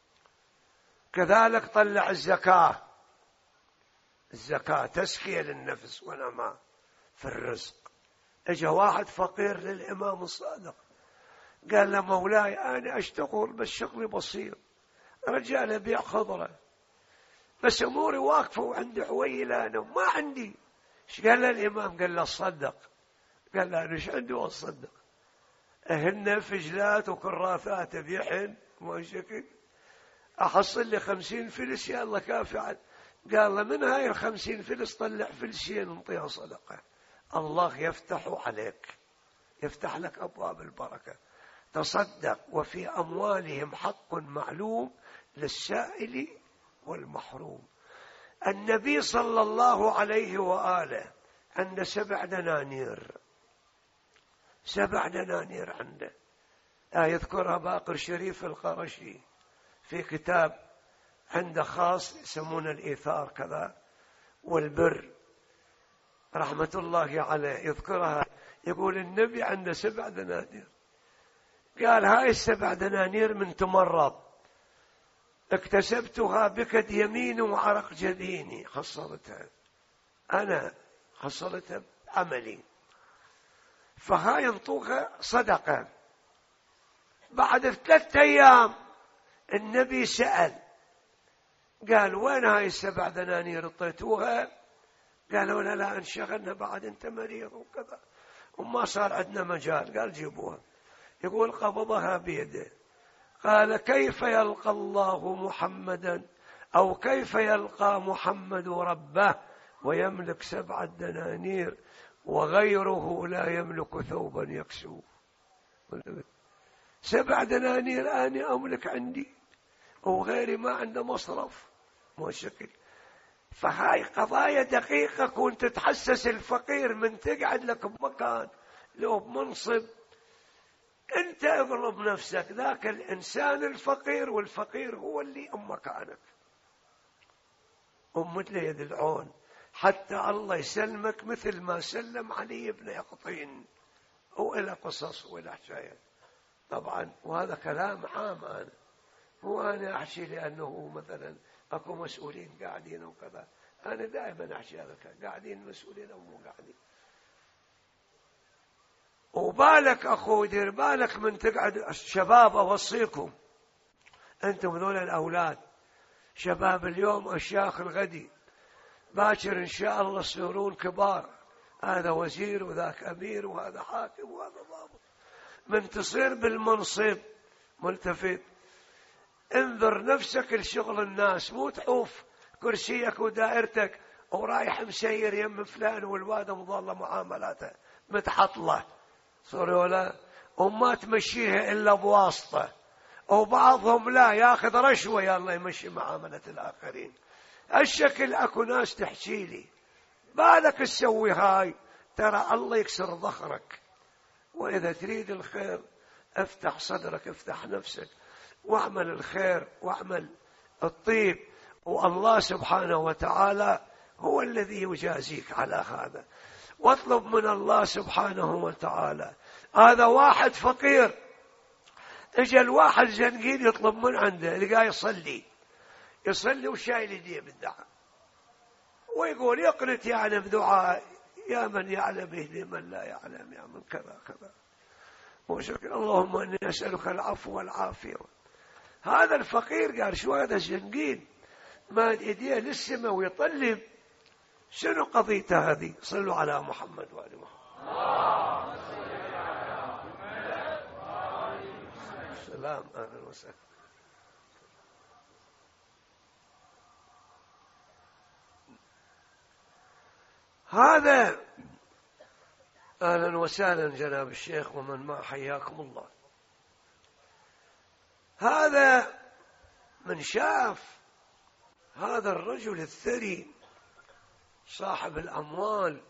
[SPEAKER 1] كذلك طلع الزكاة، الزكاة تزكية للنفس ونماء في الرزق. اجا واحد فقير للإمام الصادق قال له: مولاي أنا أشتغل بس شغلي بسيط، رجال أبيع خضرة بس أموري واقفة وعندي حويلة أنا وما عندي. ايش قال له الإمام؟ قال له: صدق. قال له: أنا ايش عندي وأصدق؟ أهن فجلات وكراثات بيحن ما شكل، أحصل لي خمسين فلس يا الله كافي عد. قال له: من هاي الخمسين فلس طلع فلسين نطيها صدقة، الله يفتح عليك، يفتح لك أبواب البركة. تصدق وفي أموالهم حق معلوم للسائل والمحروم. النبي صلى الله عليه وآله عنده سبع دنانير، سبع دنانير عنده. لا يذكرها باقر شريف القرشي في كتاب عنده خاص يسمونه الإيثار كذا والبر رحمة الله عليه، يذكرها يقول النبي عنده سبع دنانير. قال: هاي السبع دنانير من تمرض اكتسبتها بكد يمين وعرق جبيني، حصلتها أنا، حصلتها بعملي، فهاي انطوها صدقة. بعد ثلاثة أيام النبي سأل قال: وين هاي السبع دنانير اعطيتوها؟ قالوا: لا لا انشغلنا بعد انت مريض وكذا وما صار عندنا مجال. قال: جيبوها. يقول: قبضها بيده. قال: كيف يلقى الله محمدا أو كيف يلقى محمد ربه ويملك سبع دنانير وغيره لا يملك ثوبا يكسوه؟ سبع دنانير أنا أملك عندي وغيري ما عنده مصرف، مو شكل. فهاي قضايا دقيقة، كنت تحسس الفقير من تقعد لك بمكان لو بمنصب أنت اضرب نفسك ذاك الإنسان الفقير، والفقير هو اللي أم مكانك أمت لي يد العون حتى الله يسلمك مثل ما سلم علي بن يقطين، وإلى قصص وإلى حكايات طبعا. وهذا كلام عام، أنا مو أنا أحكي لأنه مثلا أكو مسؤولين قاعدين وكذا، أنا دائما أحكي هذا قاعدين مسؤولين أو مو قاعدين. وبالك أخو دير بالك من تقعد الشباب، أوصيكم أنتم ذول الأولاد شباب اليوم أشياخ الغدي، باكر إن شاء الله تصيرون كبار، هذا وزير وذاك أمير وهذا حاكم وهذا ضابط. من تصير بالمنصب ملتفت انظر نفسك لشغل الناس، مو تعوف كرسيك ودائرتك ورايح مسير يم فلان والواد مظلة معاملاته متحطله صار ولا، وما تمشيها إلا بواسطة، وبعضهم لا ياخذ رشوة يلا يمشي معاملة الآخرين. الشكل أكو ناس تحكي لي بالك تسوي هاي، ترى الله يكسر ظهرك. وإذا تريد الخير افتح صدرك، افتح نفسك واعمل الخير واعمل الطيب، والله سبحانه وتعالى هو الذي يجازيك على هذا. واطلب من الله سبحانه وتعالى. هذا واحد فقير اجى الواحد زنقين يطلب من عنده، لقاه يصلي يصلي وشايل يديه بالدعاء، ويقول يقنت يعني بدعاء يا من يعلم اهدي من لا يعلم، يا من كذا كذا وشكر اللهم اني اسالك العفو والعافيه. هذا الفقير قال شو هذا الزنقين ماد ايديه للسماء ويطلب، شنو قضيته هذه؟ صلوا على محمد وآل محمد. سلام أهلا وسهلا. هذا أهلا وسهلا جناب الشيخ ومن ما حياكم الله. هذا من شاف هذا الرجل الثري صاحب الأموال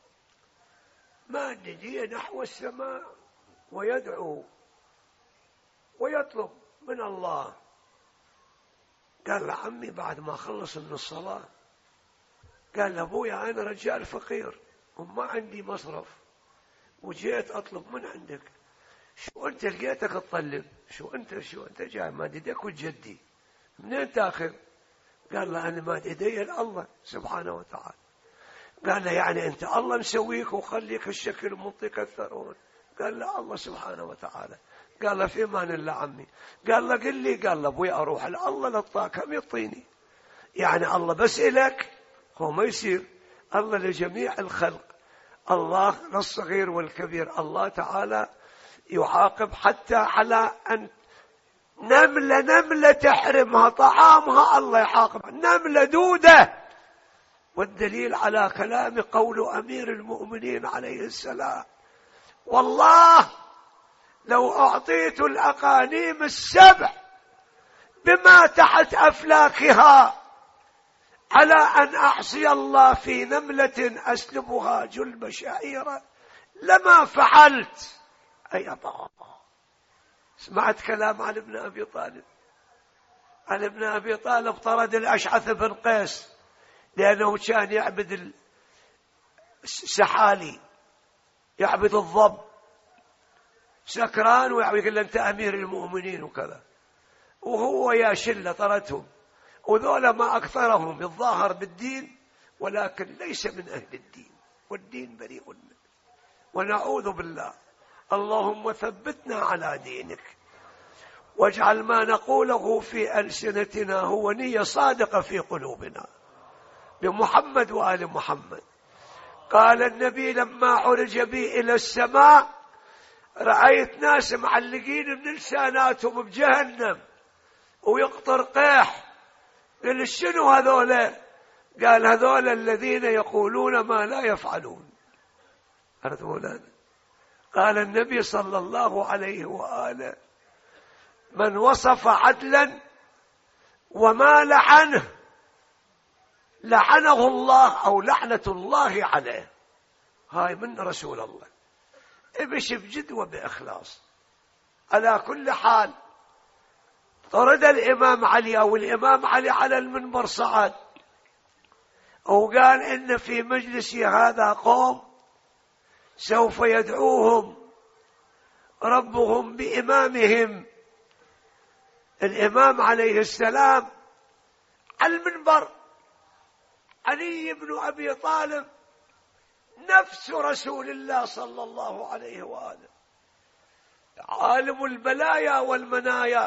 [SPEAKER 1] ماد يديه نحو السماء ويدعو ويطلب من الله. قال له عمي بعد ما خلص من الصلاة قال له أبويا أنا رجال فقير وما عندي مصرف وجيت أطلب من عندك، شو أنت لقيتك تطلب؟ شو أنت شو أنت جاي ماد يديك وجدي منين تاخذ؟ قال له أنا ماد يدي الله سبحانه وتعالى. قال له يعني أنت الله مسويك وخليك الشكل ومنطيك الثرون؟ قال له الله سبحانه وتعالى. قال له في امان الله عمي. قال له قل لي. قال له ابوي اروح الله لطاك هم يعطيني، يعني الله بس إلك هو ما يصير، الله لجميع الخلق، الله للصغير والكبير. الله تعالى يعاقب حتى على أن نملة نملة تحرمها طعامها الله يعاقب، نملة دودة. والدليل على كلام قول أمير المؤمنين عليه السلام والله لو أعطيت الأقانيم السبع بما تحت أفلاكها على أن أعصي الله في نملة أسلبها جلب شعيرة لما فعلت. أي أبا سمعت كلام علي بن أبي طالب. علي بن أبي طالب طرد الأشعث بن قيس لأنه كان يعبد السحالي، يعبد الضب، سكران ويقول أنت أمير المؤمنين وكذا، وهو يا شلة طردهم. وذولا ما أكثرهم بالظاهر بالدين ولكن ليس من أهل الدين، والدين بريء منه، ونعوذ بالله. اللهم ثبتنا على دينك واجعل ما نقوله في ألسنتنا هو نية صادقة في قلوبنا بمحمد وآل محمد. قال النبي لما عرج بي إلى السماء رأيت ناس معلقين من لساناتهم بجهنم ويقطر قيح. قال شنو هذولا؟ قال هذولا الذين يقولون ما لا يفعلون. هذولا قال النبي صلى الله عليه وآله من وصف عدلا وما لعنه لعنه الله أو لعنة الله عليه. هاي من رسول الله. ابش بجد وبإخلاص على كل حال طرد الإمام علي أو الإمام علي على المنبر صعد وقال إن في مجلسي هذا قوم سوف يدعوهم ربهم بإمامهم. الإمام عليه السلام على المنبر، علي بن أبي طالب نفس رسول الله صلى الله عليه وآله، عالم البلايا والمنايا،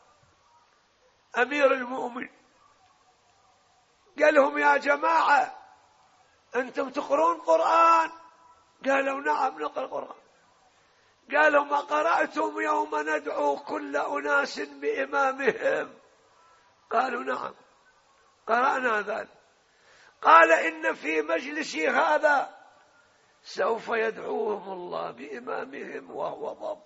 [SPEAKER 1] أمير المؤمن، قال لهم يا جماعة أنتم تقرون قرآن؟ قالوا نعم نقرأ قرآن. قالوا ما قرأتم يوم ندعو كل أناس بإمامهم؟ قالوا نعم قرأنا ذلك. قال إن في مجلسي هذا سوف يدعوهم الله بإمامهم وهو ضب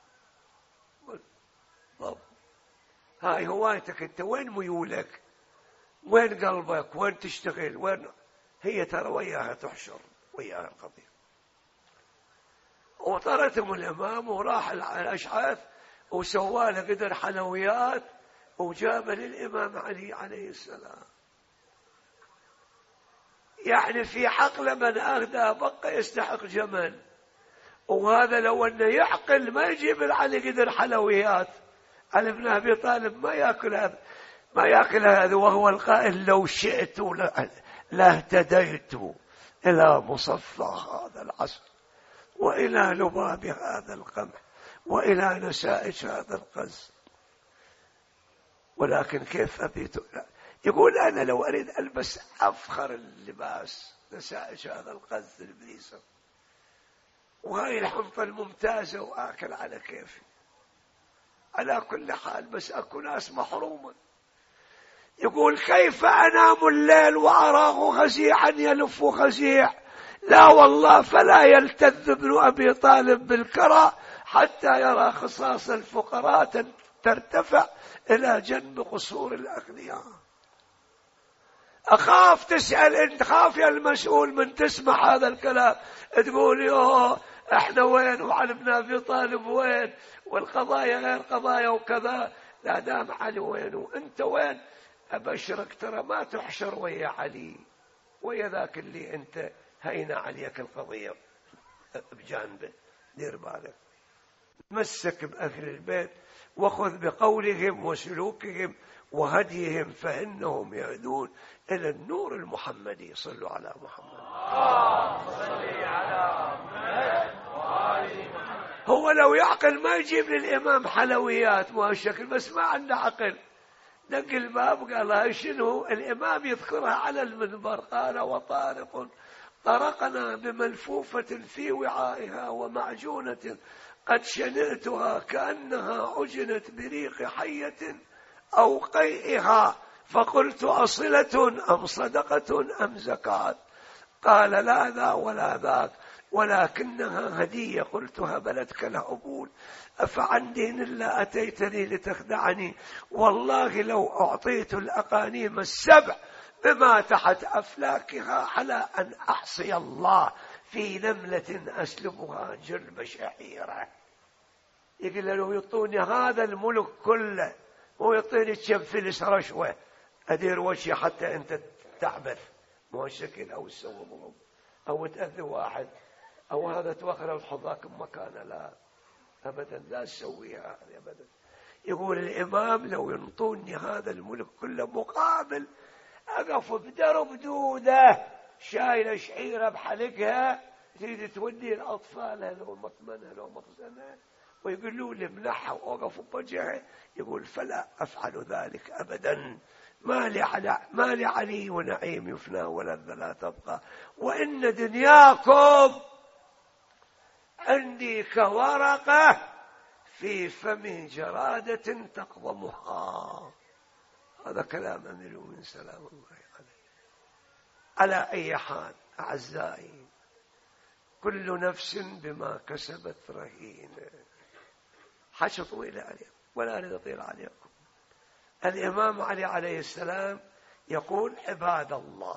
[SPEAKER 1] ضب. هاي هوايتك أنت، وين ميولك؟ وين قلبك؟ وين تشتغل؟ وين هي؟ ترى وياها تحشر وياها القضية. وطردهم الإمام وراح الأشعث وسواله قدر حلويات وجاب للإمام علي عليه السلام. يعني في عقل من أهدى بقى يستحق جمل، وهذا لو أنه يعقل ما يجيب العلي قدر حلويات. علي بن أبي طالب ما يأكل هذا ما يأكل هذا، وهو القائل لو شئت لاهتديت إلى مصفى هذا العسل وإلى لباب هذا القمح وإلى نسائج هذا القز، ولكن كيف أبيت؟ يقول أنا لو أريد ألبس أفخر اللباس نسائج هذا القز البليسة وهاي الحنطة الممتازة وآكل على كيفي. على كل حال بس أكو ناس محرومة. يقول كيف أنام الليل وأراه خزيعا يلف خزيع؟ لا والله، فلا يلتذ ابن أبي طالب بالكرى حتى يرى خصاص الفقراء ترتفع إلى جنب قصور الأغنياء. أخاف تسأل أنت، خاف يا المسؤول من تسمع هذا الكلام تقول يوه احنا وين وعلي بن أبي طالب وين والقضايا غير قضايا وكذا. لا دام علي وين وانت وين، أبشرك ترى ما تحشر ويا علي ويا ذاك اللي انت هينا عليك القضية بجانبه. دير بالك، تمسك بأهل البيت وخذ بقولهم وسلوكهم وهديهم فإنهم يهدون إلى النور المحمدي. صلوا على محمد. صلي على محمد. هو لو يعقل ما يجيب للإمام حلويات ما الشكل، بس ما عنده عقل. دق الباب قال هاي شنو؟ الإمام يذكرها على المنبر. قال وطارق طرقنا بملفوفة في وعائها ومعجونة قد شنئتها كأنها عجنت بريق حية أو قيئها، فقلت أصلة أم صدقة أم زكاة؟ قال لا ذا ولا ذاك ولكنها هدية. قلت هبلتك العبول أفعن دين الله أتيتني لتخدعني؟ والله لو أعطيت الأقانيم السبع بما تحت أفلاكها على أن أحصي الله في نملة أسلبها جرب شعيرة. يقول له يعطوني هذا الملك كله ويعطيني كم فلس رشوة أدير وجهي حتى أنت تعبث مو شكل أو تسوي أو تأذي واحد أو هذا توخر الحظاك مكانه. لا أبدا، لا تسويها أبدا. يقول الإمام لو ينطوني هذا الملك كله مقابل أقف بدرب دودة شايلة شعيرة بحلقها تريد تودي الأطفال لو مطمنها لو مخزنها ويقولوا لي منحها وأقف بوجهها. يقول فلا أفعل ذلك أبدا. ما لي على ما لي علي ونعيم يفنى ولذة لا تبقى، وإن دنياكم عندي كورقة في فم جرادة تقضمها. هذا كلام أمير المؤمنين سلام الله عليه. على أي حال أعزائي، كل نفس بما كسبت رهينة. حشو طويل عليكم ولا أريد أطيل عليكم. الإمام علي عليه السلام يقول عباد الله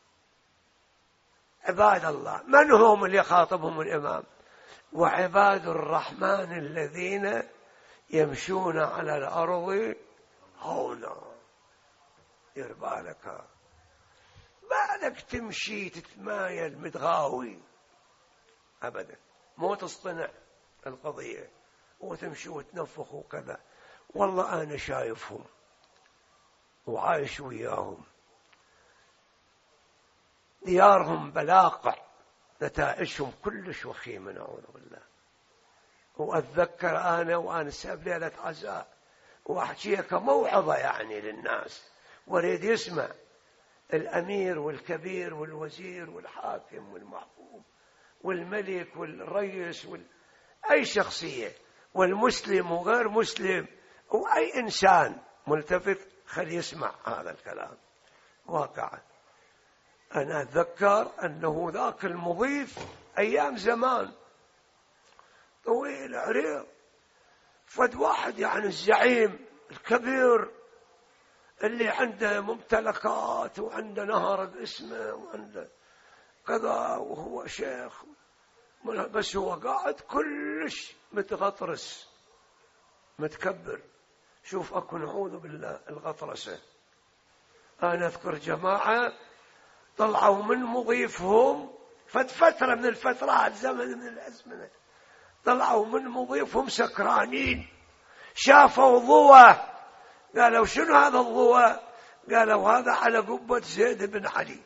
[SPEAKER 1] عباد الله. من هم اللي خاطبهم الإمام؟ وعباد الرحمن الذين يمشون على الأرض هونا. دير بالك، بالك تمشي تتمايل متغاوي أبدا، مو تصطنع القضية وتمشي وتنفخ وكذا. والله أنا شايفهم وعايش وياهم، ديارهم بلاقع، نتائجهم كلش وخيمة نعوذ بالله. وأتذكر أنا وأنا ساب ليلة عزاء وأحكيها كموعظة يعني للناس، وريد يسمع الأمير والكبير والوزير والحاكم والمحكوم والملك والرئيس وال... أي شخصية، والمسلم وغير مسلم وأي إنسان ملتفت خل يسمع هذا الكلام واقعا. أنا أتذكر أنه ذاك المضيف أيام زمان طويل عريض، فد واحد يعني الزعيم الكبير اللي عنده ممتلكات وعنده نهر باسمه وعنده كذا وهو شيخ، بس هو قاعد كلش متغطرس متكبر. شوف أكو نعوذ بالله الغطرسة. أنا أذكر جماعة طلعوا من مضيفهم فد فترة من الفترات، زمن من الأزمنة، طلعوا من مضيفهم سكرانين، شافوا ضوء، قالوا شنو هذا الضوء؟ قالوا هذا على قبة زيد بن علي.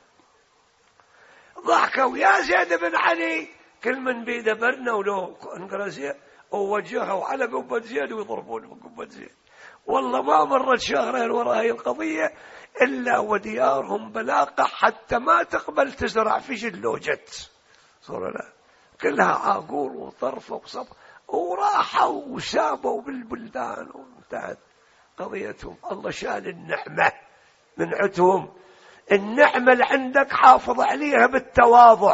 [SPEAKER 1] ضحكوا، يا زيد بن علي، كل من بيده برنة ولو انقرزيه ووجهوا على قبة زيد ويضربون بقبة زيد. والله ما مرت شهرين وراء هاي القضية إلا وديارهم بلاقة حتى ما تقبل تزرع في جلوجت صورة لا، كلها عاقور وطرف وصب، وراحوا وسابوا بالبلدان وانتهت قضيتهم. الله شال النعمة من عندهم، النعمة اللي عندك حافظ عليها بالتواضع،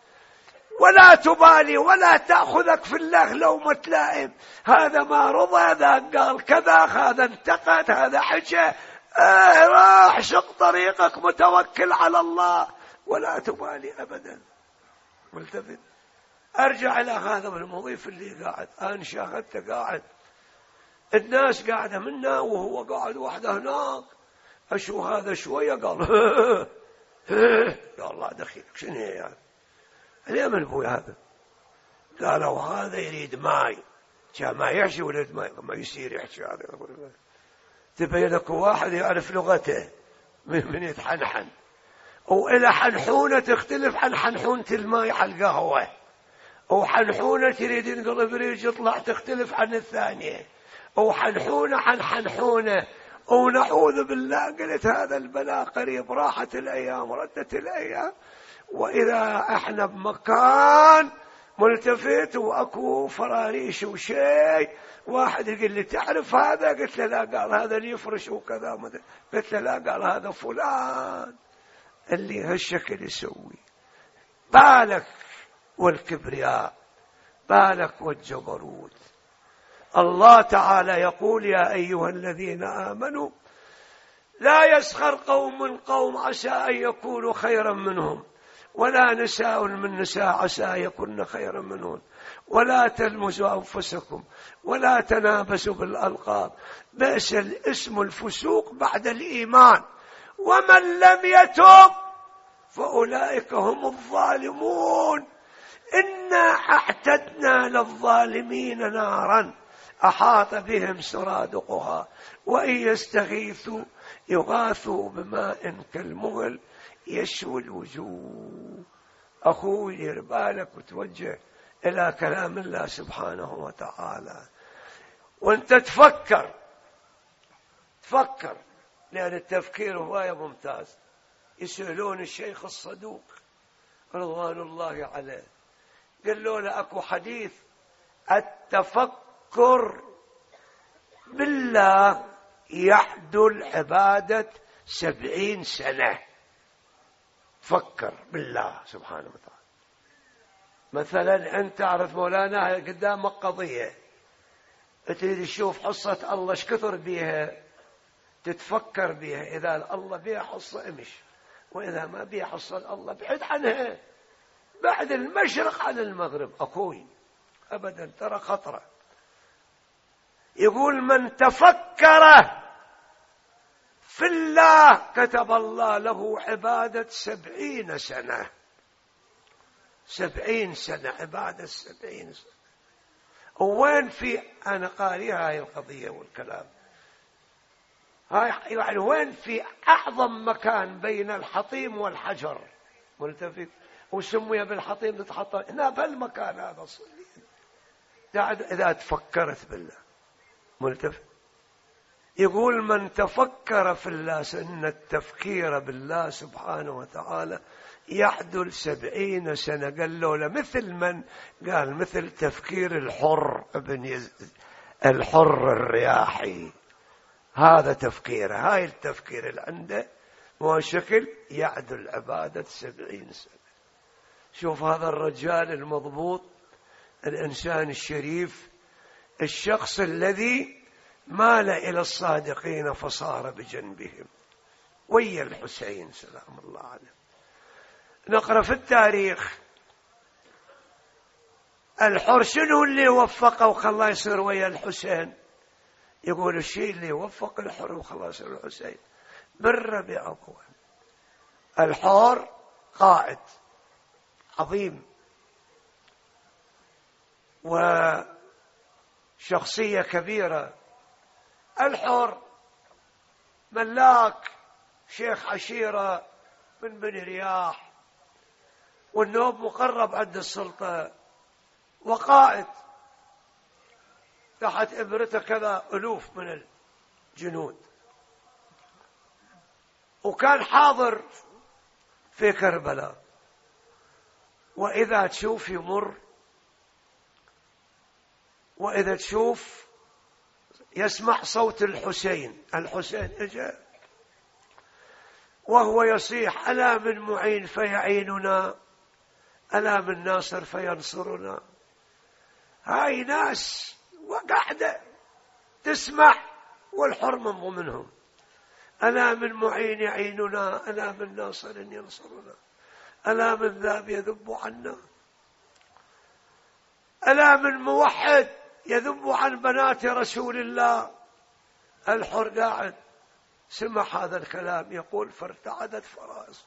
[SPEAKER 1] ولا تبالي ولا تأخذك في الله لومة لائم، هذا ما رضى، هذا قال كذا، هذا انتقد، هذا حكى، اه راح شق طريقك متوكل على الله ولا تبالي أبدا ملتفت. أرجع إلى هذا المضيف اللي قاعد، أنا شاهدته قاعد، الناس قاعدة منا وهو قاعد وحده هناك، أشو هذا شوية قال قال الله دخيلك شنو هي يعني ليه من أبوي هذا؟ قالوا هذا يريد ماي، كان ما يحشي ولد ماي، ما يصير يحشي هذا. تبين لك واحد يعرف لغته من يتحنحن، وإلى حنحونة تختلف عن حنحونة الماي على القهوة، وحنحونة تريد ينقلب ريج يطلع تختلف عن الثانية، وحنحونة عن حنحونة. ونعوذ بالله قلت هذا البلاء قريب، راحت الأيام ردت الأيام، وإذا احنا بمكان ملتفت وأكو فراريش وشيء، واحد يقول لي تعرف هذا؟ قلت له لا. قال هذا اللي يفرش وكذا. قلت له لا. قال هذا فلان اللي هالشكل يسوي. بالك والكبرياء، بالك والجبروت. الله تعالى يقول يا أيها الذين آمنوا لا يسخر قوم من قوم عسى أن يكونوا خيرا منهم، ولا نساء من نساء عسى أن يكون خيرا منهم، ولا تلمزوا أنفسكم ولا تنابسوا بالألقاب، بئس الاسم الفسوق بعد الإيمان، ومن لم يتب فأولئك هم الظالمون. إنا أعتدنا للظالمين نارا أحاط بهم سرادقها وإن يستغيثوا يغاثوا بماء كالمغل يشوي الوجوه. أخوي دير بالك وتوجه إلى كلام الله سبحانه وتعالى، وانت تفكر تفكر لأن التفكير هواية ممتاز. يسألون الشيخ الصدوق رضوان الله عليه، قالوا له أكو حديث التفكر بالله يحدل عبادة سبعين سنة. فكر بالله سبحانه وتعالى. مثلا أنت تعرف مولانا قدامك قضية تريد تشوف حصة الله شكثر بيها، تتفكر بيها، إذا الله بيها حصة امش، وإذا ما بيها حصة الله بعد عنها، بعد المشرق عن المغرب. أخوي أبدا ترى خطرة. يقول من تفكر في الله كتب الله له عبادة سبعين سنة. سبعين سنة عبادة سبعين سنة. وين في أنا قارئ هاي القضية والكلام هاي يعني وين في أعظم مكان بين الحطيم والحجر ملتفت وسمي بالحطيم تتحط هنا بالمكان هذا الصلي إذا تفكرت بالله ملتفت. يقول من تفكر في الله إن التفكير بالله سبحانه وتعالى يعدل سبعين سنة. قال له مثل من قال مثل تفكير الحر ابن يزيد الحر الرياحي. هذا تفكيره هاي التفكير اللي عنده هو شكل يعدل عبادة سبعين سنة. شوف هذا الرجال المضبوط الإنسان الشريف الشخص الذي مال إلى الصادقين فصار بجنبهم ويا الحسين سلام الله عليه. نقرأ في التاريخ الحر شنو اللي وفقه وخلاه يصير ويا الحسين؟ يقول الشيء اللي وفق الحر وخلاه يصير الحسين بالربيع أول. الحر قائد عظيم وشخصية كبيرة. الحر ملاك شيخ عشيرة من بني رياح والنوب مقرب عند السلطة وقائد تحت إبرته كذا ألوف من الجنود وكان حاضر في كربلاء. وإذا تشوف يمر وإذا تشوف يسمع صوت الحسين. الحسين اجا وهو يصيح ألا من معين فيعيننا ألا من ناصر فينصرنا. هاي ناس وقاعدة تسمع والحر من ضمنهم. ألا من معين يعيننا ألا من ناصر ينصرنا ألا من ذاب يذب عنا ألا من موحد يذب عن بنات رسول الله. الحر قاعد سمع هذا الكلام يقول فارتعدت فرائصه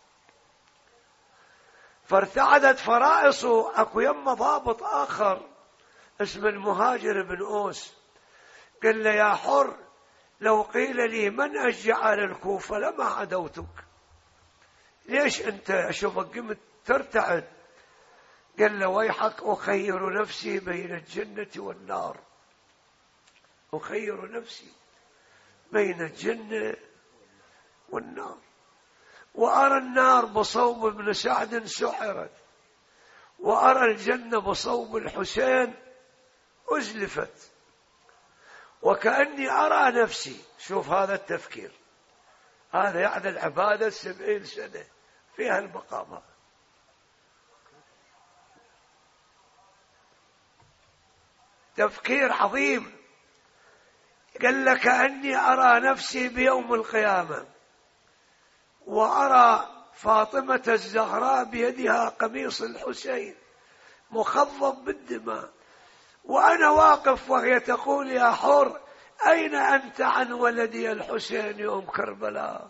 [SPEAKER 1] فارتعدت فرائصه. أكو يم ضابط آخر اسم المهاجر بن أوس قال له يا حر لو قيل لي من أشجع للكوفة لما عدوتك. ليش أنت أشوفك قمت ترتعد؟ قال له ويحك أخير نفسي بين الجنة والنار. أخير نفسي بين الجنة والنار وأرى النار بصوب ابن سعد سحرت وأرى الجنة بصوب الحسين أزلفت وكأني أرى نفسي. شوف هذا التفكير هذا يعني العبادة سبعين سنة فيها المقامات. تفكير عظيم. قال لك أني أرى نفسي بيوم القيامة وأرى فاطمة الزهراء بيدها قميص الحسين مخضب بالدماء وأنا واقف وهي تقول يا حر أين أنت عن ولدي الحسين يوم كربلاء؟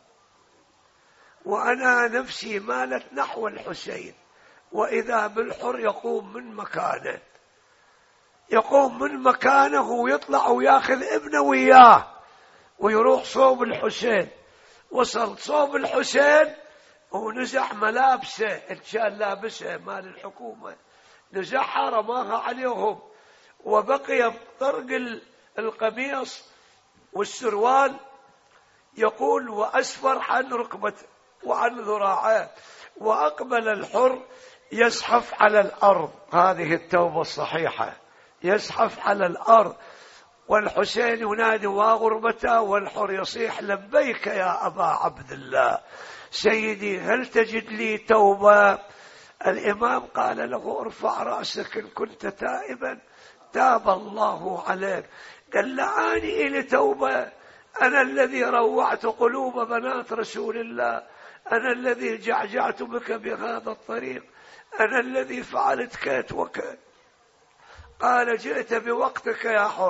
[SPEAKER 1] وأنا نفسي مالت نحو الحسين وإذا بالحر يقوم من مكانه يقوم من مكانه ويطلع وياخذ ابنه وياه ويروح صوب الحسين. وصل صوب الحسين ونزع ملابسه اللي كان لابسه مال الحكومة نزعها رماها عليهم وبقي طرق القميص والسروال يقول وأسفر عن ركبته وعن ذراعه وأقبل الحر يزحف على الأرض. هذه التوبة الصحيحة يزحف على الأرض والحسين ينادي وغربته والحر يصيح لبيك يا أبا عبد الله سيدي هل تجد لي توبة؟ الإمام قال له ارفع رأسك إن كنت تائبا تاب الله عليك. قال لعاني إلى توبة أنا الذي روعت قلوب بنات رسول الله أنا الذي جعجعت بك بهذا الطريق أنا الذي فعلت كيت وكيت. قال جئت بوقتك يا حر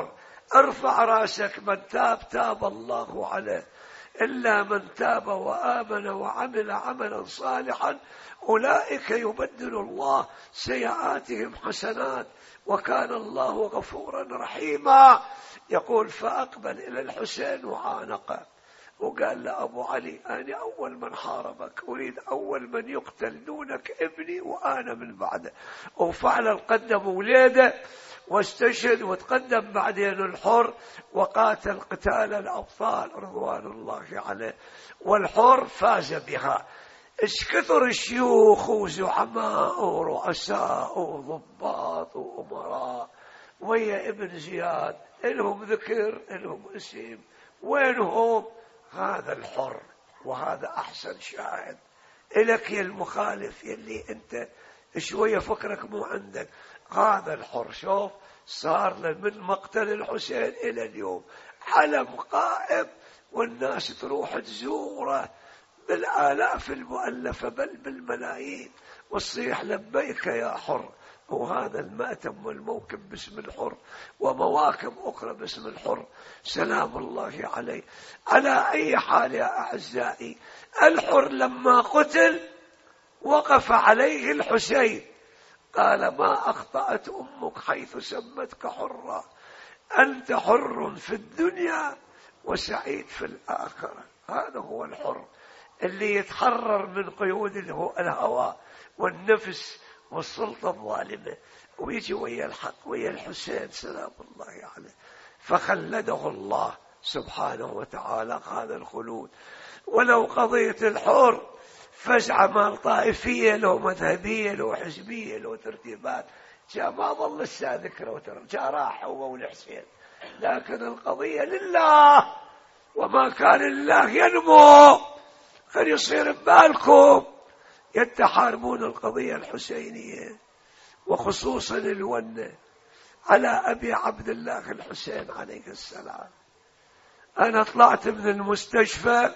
[SPEAKER 1] ارفع راسك، من تاب تاب الله عليه، إلا من تاب وآمن وعمل عملا صالحا أولئك يبدل الله سيئاتهم حسنات وكان الله غفورا رحيما. يقول فأقبل إلى الحسين وعانقه وقال لأبو علي أنا أول من حاربك، أريد أول من يقتل دونك ابني وأنا من بعده. وفعلا قدم ولاده واستشهد، وتقدم بعدين الحر وقاتل قتال الأبطال رضوان الله عليه، والحر فاز بها. ايش كثر الشيوخ وزعماء ورؤساء وضباط وأمراء ويا ابن زياد، إلهم ذكر إلهم اسم، وينهم؟ هذا الحر. وهذا أحسن شاهد إلك يا المخالف يلي أنت شوية فكرك مو عندك. هذا الحر شوف صار من مقتل الحسين إلى اليوم علم قائم، والناس تروح تزوره بالآلاف المؤلفة بل بالملايين وتصيح لبيك يا حر. وهذا المأتم والموكب باسم الحر ومواكب أخرى باسم الحر سلام الله عليه. على أي حال يا أعزائي، الحر لما قتل وقف عليه الحسين قال ما أخطأت أمك حيث سمتك حرا، أنت حر في الدنيا وسعيد في الآخرة. هذا هو الحر اللي يتحرر من قيود الهوى والنفس والسلطة الظالمة ويجي ويا الحق ويا الحسين سلام الله عليه. فخلده الله سبحانه وتعالى هذا الخلود. ولو قضية الحر فزعة مال طائفية له مذهبية له حزبية له ترتيبات، جاء ما ظل لسه ذكره جاء راح هو والحسين، لكن القضية لله، وما كان لله ينمو. خلي يصير ببالكم يتحاربون القضية الحسينية وخصوصا الونة على أبي عبد الله الحسين عليه السلام. أنا طلعت من المستشفى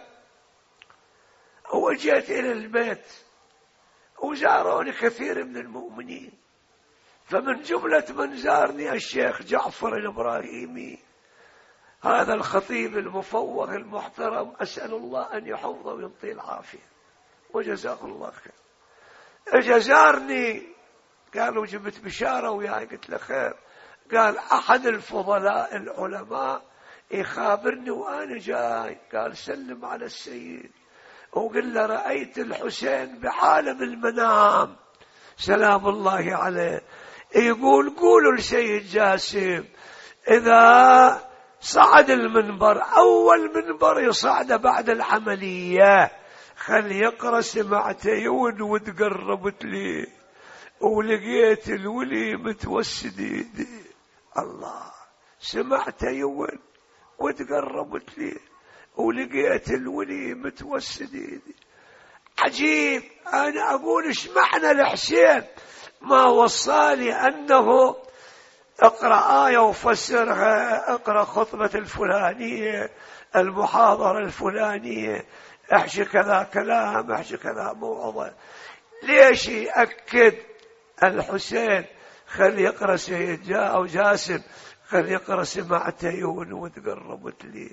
[SPEAKER 1] وجيت إلى البيت وزاروني كثير من المؤمنين، فمن جملة من زارني الشيخ جعفر الإبراهيمي، هذا الخطيب المفوه المحترم، أسأل الله أن يحفظه ويعطيه العافية وجزاه الله خير. اجا زارني قالوا جبت بشارة وياي، قلت له خير. قال أحد الفضلاء العلماء يخابرني وأنا جاي، قال سلم على السيد وقل له رأيت الحسين بعالم المنام سلام الله عليه يقول قولوا لسيد جاسم إذا صعد المنبر أول منبر يصعد بعد العملية خل يقرأ سمعت يود وتقربت لي ولقيت الولي متوسد يدي. الله، سمعت يود وتقربت لي ولقيت الولي متوسد يدي. عجيب. أنا أقول إيش معنى الحسين ما وصالي أنه اقرأ آية وفسرها، اقرأ خطبة الفلانية، المحاضرة الفلانية، احشي كذا كلام، احشي كذا موعظة. ليش يأكد الحسين خل يقرأ سيد جاء أو جاسم خل يقرأ سمعت يون وتقربت لي.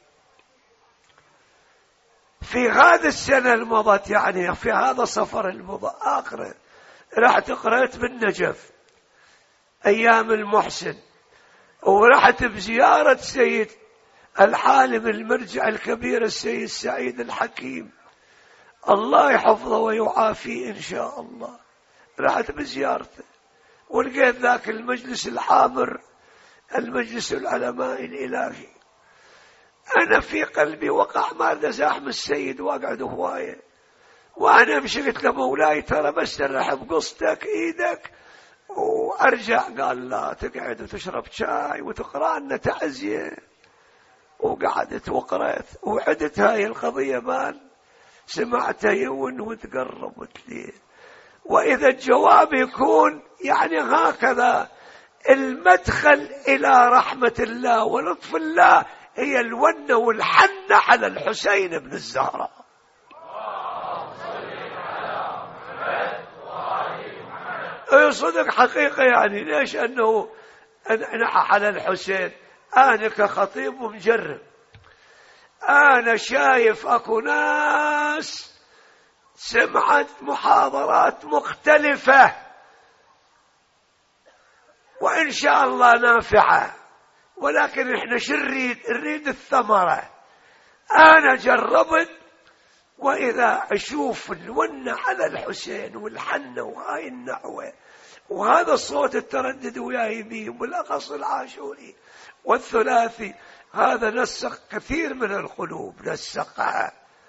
[SPEAKER 1] في هذا السنة المضت، يعني في هذا صفر المضى آخره، رحت قرأت بالنجف أيام المحسن، ورحت بزيارة سيد الحالم المرجع الكبير السيد سعيد الحكيم الله يحفظه ويعافيه إن شاء الله. رحت بزيارته ولقيت ذاك المجلس الحامر المجلس العلماء الإلهي. أنا في قلبي وقع ما زاحم السيد واقعد هواية، وأنا مشيت لمولاي ترى بس ترح بقصتك إيدك وأرجع. قال لا، تقعد وتشرب شاي وتقرأ لنا تعزية. وقعدت وقرأت وعدت هاي القضية مال سمعت يون وتقربت لي. وإذا الجواب يكون يعني هكذا، المدخل إلى رحمة الله ولطف الله هي الونة والحنة على الحسين بن الزهراء. اي صدق حقيقة، يعني ليش أنه أنح على الحسين. أنا كخطيب ومجرب، أنا شايف أكو ناس سمعت محاضرات مختلفة وإن شاء الله نافعة، ولكن إحنا شو نريد؟ نريد الثمرة. أنا جربت، وإذا أشوف الونة على الحسين والحنة وهاي النحوة وهذا الصوت التردد وياي بيه والأقص العاشوري والثلاثي، هذا نسق كثير من القلوب، نسقها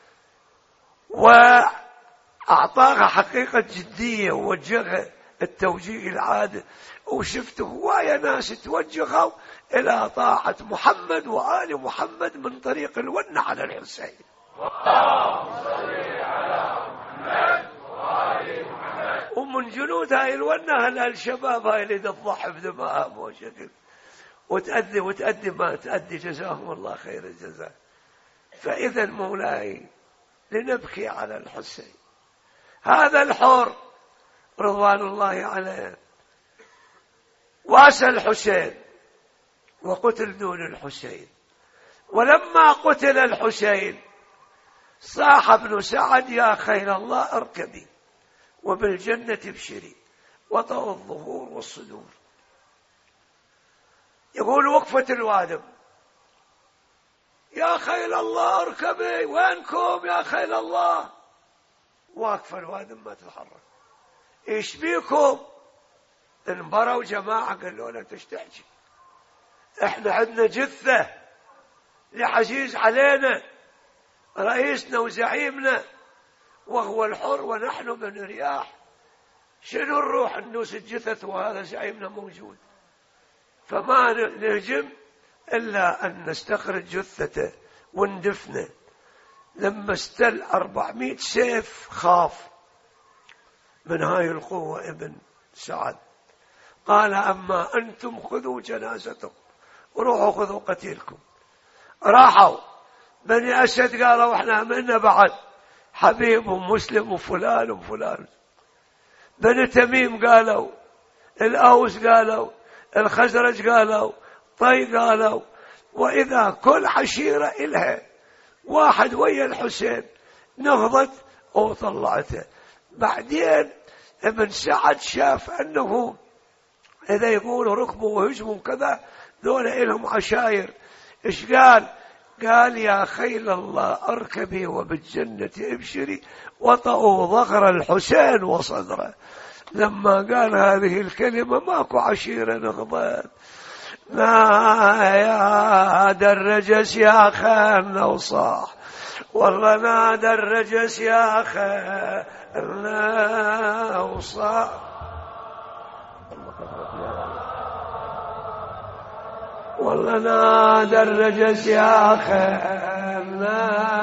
[SPEAKER 1] وأعطاها حقيقة جدية ووجهها التوجيه العادل. وشفت هواية ناس توجهوا إلى طاعة محمد وآل محمد من طريق الونة على الحسين. ومن جنود هاي الونة هلا الشباب هاي اللي تضحي بدمائهم وشكل وتأدي وتأدي ما تأدي، جزاهم الله خير الجزاء. فإذا مولاي لنبكي على الحسين، هذا الحر رضوان الله عليه واسى الحسين وقتل دون الحسين. ولما قتل الحسين صاح ابن سعد يا خيل الله اركبي وبالجنة ابشري وطأ الظهور والصدور. يقول وقفة الوادم يا خيل الله اركبي، وينكم يا خيل الله؟ واقفة الوادم ما تتحرك. ايش بيكم؟ انبروا جماعة قالوا لنا تشتحجي، احنا عندنا جثة لعزيز علينا رئيسنا وزعيمنا وهو الحر ونحن من رياح، شنو نروح ندوس الجثث وهذا زعيمنا موجود؟ فما نهجم إلا أن نستخرج جثته وندفنه. لما استل أربعمائة سيف خاف من هاي القوة ابن سعد، قال أما أنتم خذوا جنازتكم وروحوا خذوا قتيلكم. راحوا بني أسد قالوا احنا منا بعد حبيب ومسلم وفلان وفلان. بني تميم قالوا، الأوس قالوا، الخزرج قالوا، طي قالوا، وإذا كل عشيرة إلها واحد ويا الحسين نهضت وطلعته. بعدين ابن سعد شاف أنه إذا يقولوا ركبوا وهجموا كذا دول إلهم عشاير. إيش قال؟ قال يا خيل الله أركبي وبالجنة ابشري وطأوا ظهر الحسين وصدره. لما قال هذه الكلمة ماكو عشيرة نهضت. نادى الرجس يا خالنا وصاح، والله نادى الرجس يا خالنا وصاح، والله نادى الرجس يا خالنا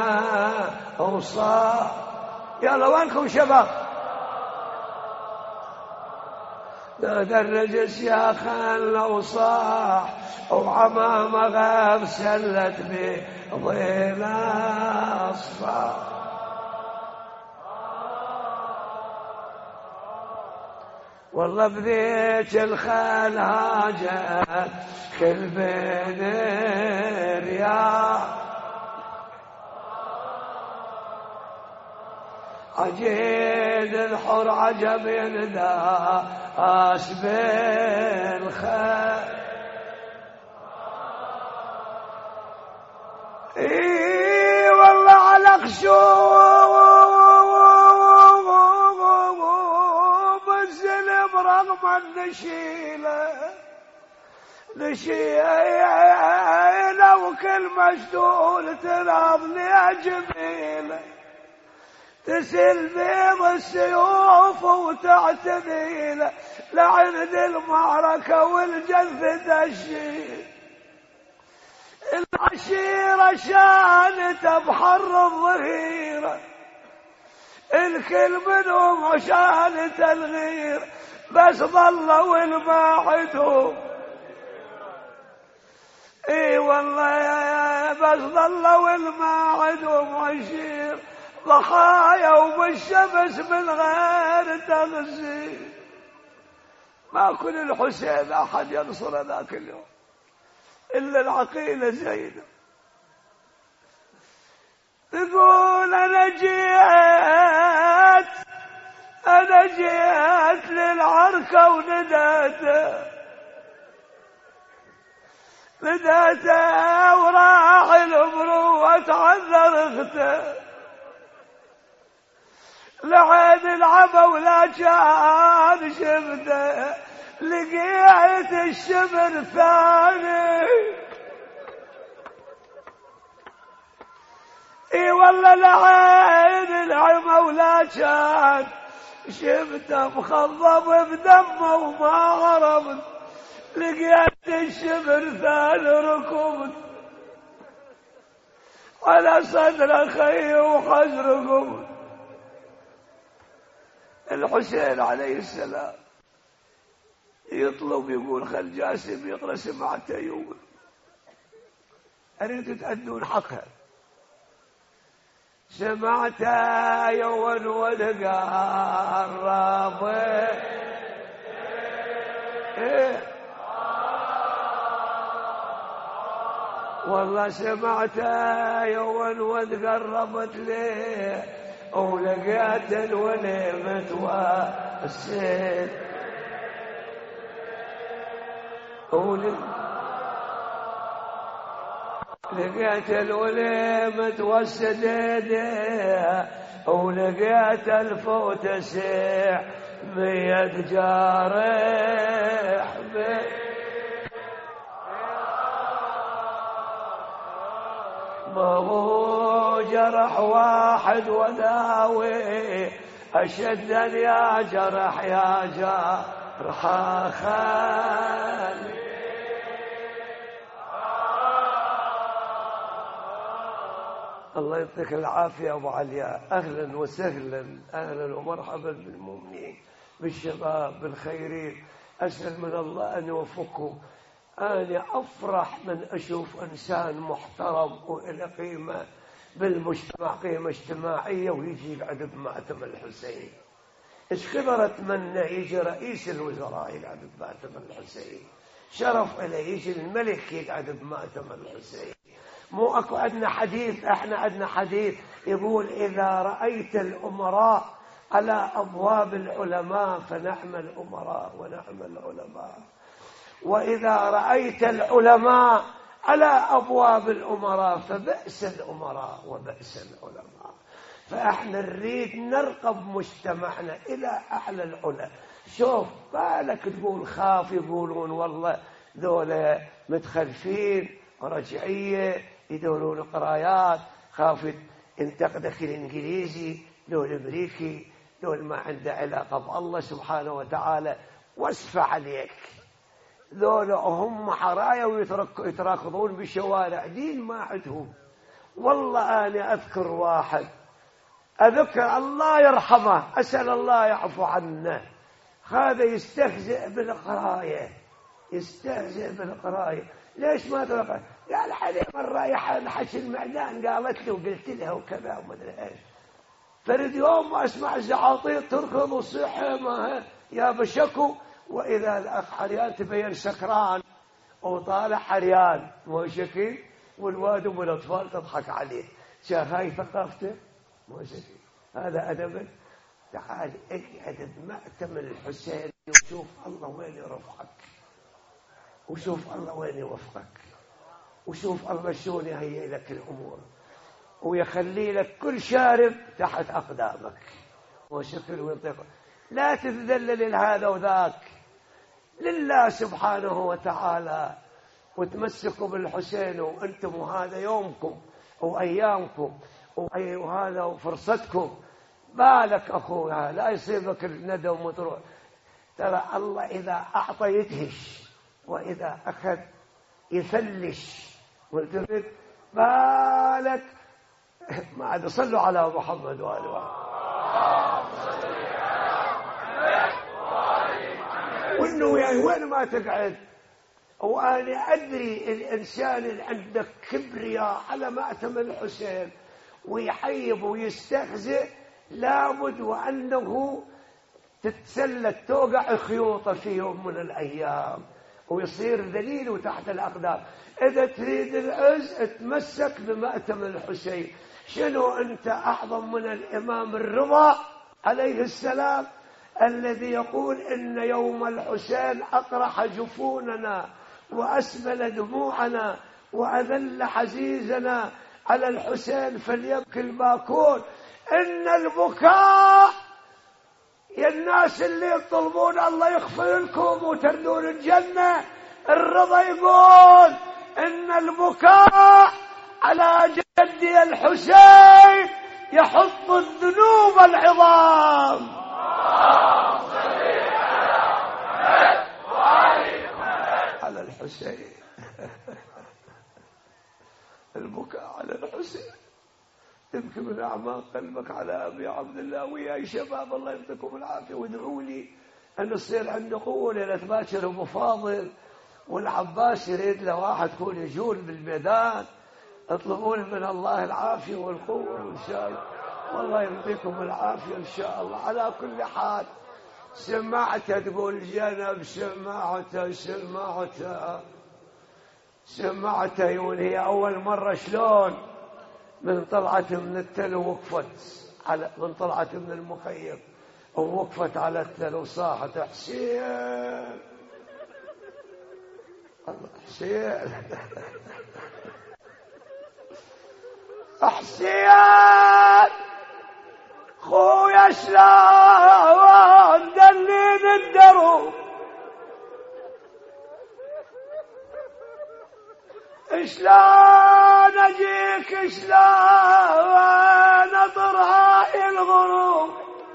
[SPEAKER 1] وصاح. يلا وينكم شباب؟ نادى الرجس يا خالنا وصاح، وعمامة غسلت بظل أصفار. والله بذيك الخال هاجت كل بين رياح، عجيد الحر عجب ينداس بالخير. اي والله على خشوم الزلم رغم النشيله نشيله وكل مشدول تناضني جميله، تسل بيض السيوف وتعتديله لعند المعركة والجذب دشي. العشيرة شانت بحر الظهيرة، الكل منهم شانت الغير، بس ظلوا الماعدهم. اي والله بس ظلوا الماعدهم عشير، ضحايا وبالشمس من غير تغذير. ما كل الحسين أحد ينصر ذاك اليوم، إلا العقيلة زينب تقول أنا جيت أنا جيت للعركة ونداته نداته وراح الأمر وتعذر اخته لعين العبا ولا كان شفته لقيت الشمر ثاني اي والله لعين العبا ولا كان شفته مخضب بدمه وما عرفت لقيت الشمر ثاني ركبت على صدر اخي وحجر ركبت الحسين عليه السلام يطلب يقول خل جاسم يقرأ سمعت أيوب أريد تأدون حقها سمعت يوم ونقرب إيه والله سمعت يوم وتقربت ليه ولقيت الوليمة والسيد لقيت الوليمة والسديد ولقيت الفوت سيح مية جارح ما هو جرح واحد وداوي أشدا يا جرح يا جرح خالي الله يعطيك العافية أبو علياء أهلا وسهلا أهلا ومرحبا بالمؤمنين بالشباب بالخيرين أسأل من الله أن يوفقكم أنا أفرح من أشوف إنسان محترم وإلى قيمة بالمجتمع قيمة اجتماعية ويجي يقعد بمعتم الحسين إيش خبر أتمنى يجي رئيس الوزراء يقعد بمعتم الحسين شرف إليه يجي الملك يقعد بمعتم الحسين مو أكو عندنا حديث إحنا عندنا حديث يقول إذا رأيت الأمراء على أبواب العلماء فنعم الأمراء ونعم العلماء وإذا رأيت العلماء على أبواب الأمراء فبئس الأمراء وبئس العلماء فإحنا نريد نرقب مجتمعنا إلى أعلى العلا شوف بالك تقول خاف يقولون والله ذولا متخلفين ورجعية يدورون قرايات خاف ينتقدك الإنجليزي دول أمريكي دول ما عنده علاقة بالله سبحانه وتعالى واسف عليك ذولا هم حرايا ويتراكضون بالشوارع دين ما عندهم والله أنا أذكر واحد أذكر الله يرحمه أسأل الله يعفو عنه هذا يستهزئ بالقراية يستهزئ بالقراية ليش ما ترقى قال عليه مرة يحش المعدان قالت له وقلت لها وكذا وما ادري ايش فرد يوم ما اسمع الزعاطير تركض وصيح ما يا بشكو واذا الاخ حريان تبين سكران وطالع حريان مو شكي والواد ام الاطفال تضحك عليه شاف هاي ثقافته مو شكي هذا ادبك تعال اقعد بمأتم الحسين وشوف الله وين يرفعك وشوف الله وين يوفقك وشوف الله شلون يهيئ لك الأمور ويخلي لك كل شارب تحت أقدامك وشكل وينطق لا تتذلل لهذا وذاك لله سبحانه وتعالى وتمسكوا بالحسين وأنتم وهذا يومكم وأيامكم وهذا فرصتكم بالك أخوها لا يصيبك الندم وتروح ترى الله إذا أعطى يدهش وإذا أخذ يفلش والتفت بالك ما عاد صلوا على محمد وآله وإنه يعني وين ما تقعد وأنا أدري الإنسان اللي عنده كبرياء على مأتم الحسين ويحيب ويستهزئ لابد وأنه تتسلت توقع خيوطه في يوم من الأيام ويصير ذليل وتحت الأقدام. إذا تريد العز اتمسك بمأتم الحسين. شنو أنت أعظم من الإمام الرضا عليه السلام الذي يقول إن يوم الحسين أطرح جفوننا وأسبل دموعنا وأذل حزيزنا على الحسين فليبكي الباكون. إن البكاء يا الناس اللي يطلبون الله يغفر لكم وتردون الجنة، الرضا يقول إن البكاء على جدي الحسين يحط الذنوب العظام. على الحسين البكاء على الحسين، تبكي من أعماق قلبك على أبي عبد الله. ويا شباب الله يعطيكم العافية وادعوا لي أن يصير عنده قوة ليلة باكر أبو فاضل والعباس يريد له واحد يكون يجول بالميدان. اطلبون من الله العافية والقوة إن شاء الله، والله يعطيكم العافية إن شاء الله. على كل حال سمعت تقول جنب، سمعت سمعت سمعت وهي أول مرة شلون من طلعت من التل ووقفت على من طلعت من المخيم ووقفت على التل وصاحت حسين الله حسين حسين خويا شلون دلين الدروب، شلون اجيك شلون اطر هاي الغروب،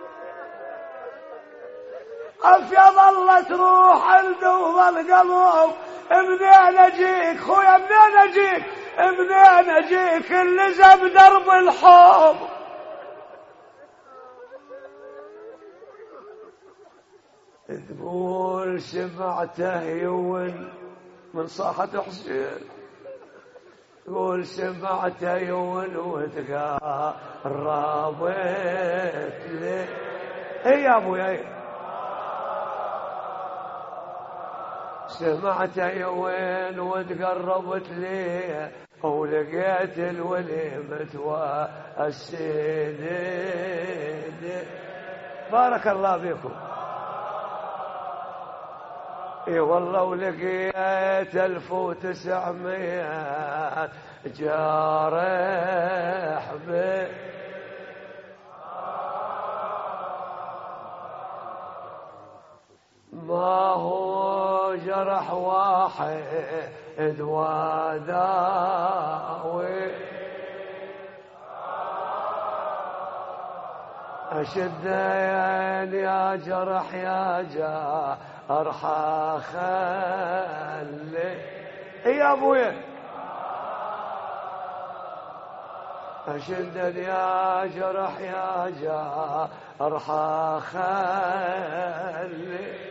[SPEAKER 1] افيض الله تروح الدوب القلب. منين اجيك خويا منين اجيك منين اجيك اللي زب درب الحب. تقول سمعته يون من صاحة حسين، تقول سمعته يون وتقربت لي. اي يا ابويا سمعته يون وتقربت لي ولقيت الوليمة والسيد. بارك الله فيكم. اي والله ولقيت الف وتسعمية جارح بي ما هو جرح واحد وداوي أشد يا جرح يا جرح خلي. يا أبويا أشد يا جرح يا جرح خلي.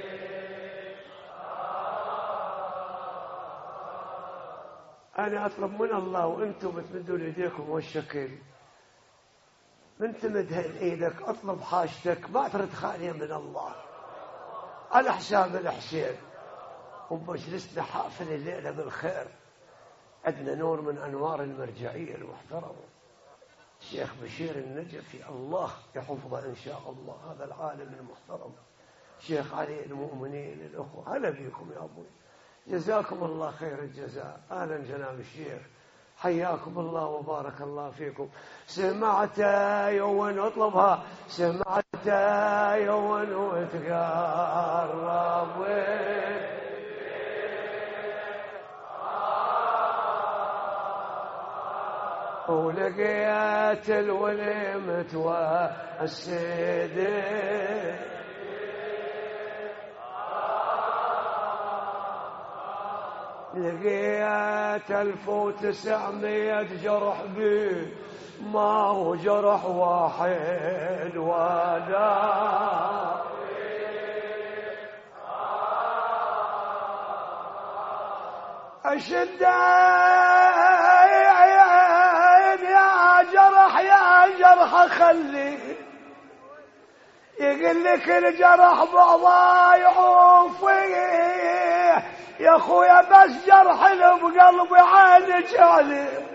[SPEAKER 1] أنا أطلب من الله وأنتم بتمدوا ليديكم والشكل من تمدها لإيدك أطلب حاجتك ما ترد خالية من الله على حساب الحسين. ومجلسنا حافل الليلة بالخير، عندنا نور من أنوار المرجعية المحترمة الشيخ بشير النجفي الله يحفظه إن شاء الله، هذا العالم المحترم شيخ علي المؤمنين الأخوة. هلا بيكم يا أبوي، جزاكم الله خير الجزاء. أهلا جناب الشيخ، حياكم الله وبارك الله فيكم. سمعت يوم اطلبها، سمعت يوم وتقرب ولقيت الوليمة والسيد. لقيت ألف وتسعمية جرح بي ما هو جرح واحد ودا. أشد يا جرح يا جرح خلي، يقول لك الجرح بضايع فيه يا خويا بس جرح بقلبي عينك علي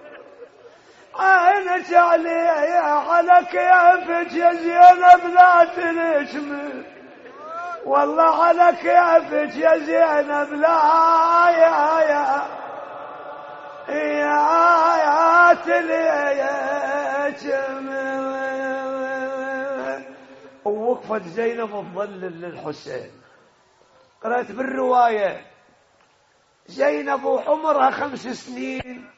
[SPEAKER 1] عينك علي على كيفك يا زينب لا تنشمي والله على كيفك يا زينب لا يا يا يا يا تليتشمي. ووقفت زينب تظلل للحسين. قرأت بالرواية زينب وعمرها خمس سنين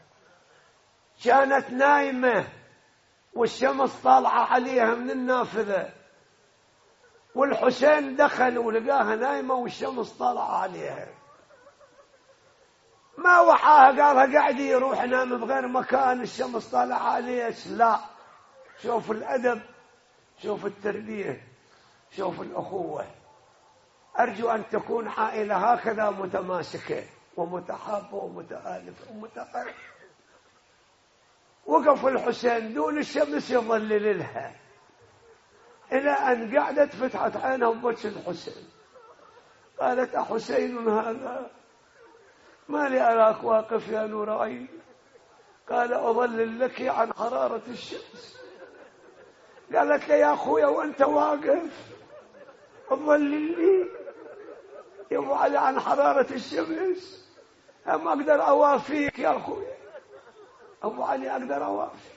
[SPEAKER 1] كانت نايمة والشمس طالعة عليها من النافذة، والحسين دخل ولقاها نايمة والشمس طالعة عليها. ما وحاها قالها قاعدي يروح نام بغير مكان الشمس طالعة عليه. لا، شوف الأدب، شوف التربية، شوف الأخوة. أرجو أن تكون عائلة هكذا متماسكة ومتحابة ومتآلفة ومتقاربة. وقف الحسين دون الشمس يظلل لها إلى أن قعدت فتحت عينها بوجه الحسين. قالت: أحسين هذا؟ ما لي أراك واقف يا نور عيني؟ قال: أظلل لك عن حرارة الشمس. قالت: لي يا أخويا وأنت واقف أظلل لي يا أبو علي عن حرارة الشمس؟ أما أقدر أوافيك يا أخويا أبو علي، أقدر أوافيك.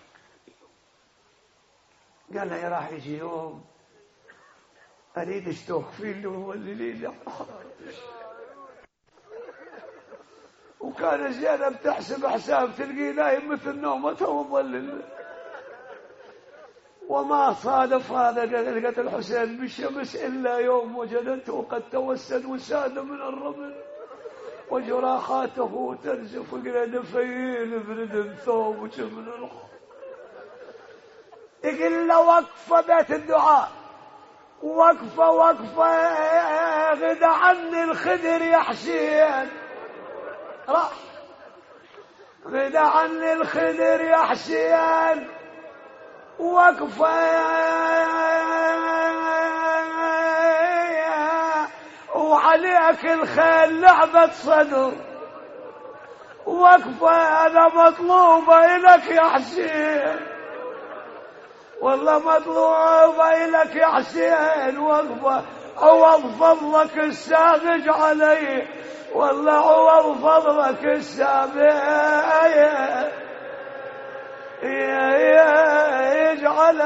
[SPEAKER 1] قال لها: راح يجي يوم أريدك توقفين لي وظللي لي عن حرارة الشمس. وكان زينب تحسب حساب تلقي نايم مثل نومته وظلل. وما صادف هذا لقت الحسين بالشمس إلا يوم وجدته قد توسد وساد من الرمل وجراحاته تنزف إلى نفيل برد ثوب من الخ. يقول له: وقفة بيت الدعاء، وقفة وقفة غدا عني الخدر يا حسين. راح غدا عني الخدر يا حسين، وقفة وعليك الخيل لعبة صدر. وقفة أنا مطلوبة إلك يا حسين، والله مطلوبة إلك يا حسين. وقفة عوض فضلك السابق علي، والله عوض فضلك السابق يجعل.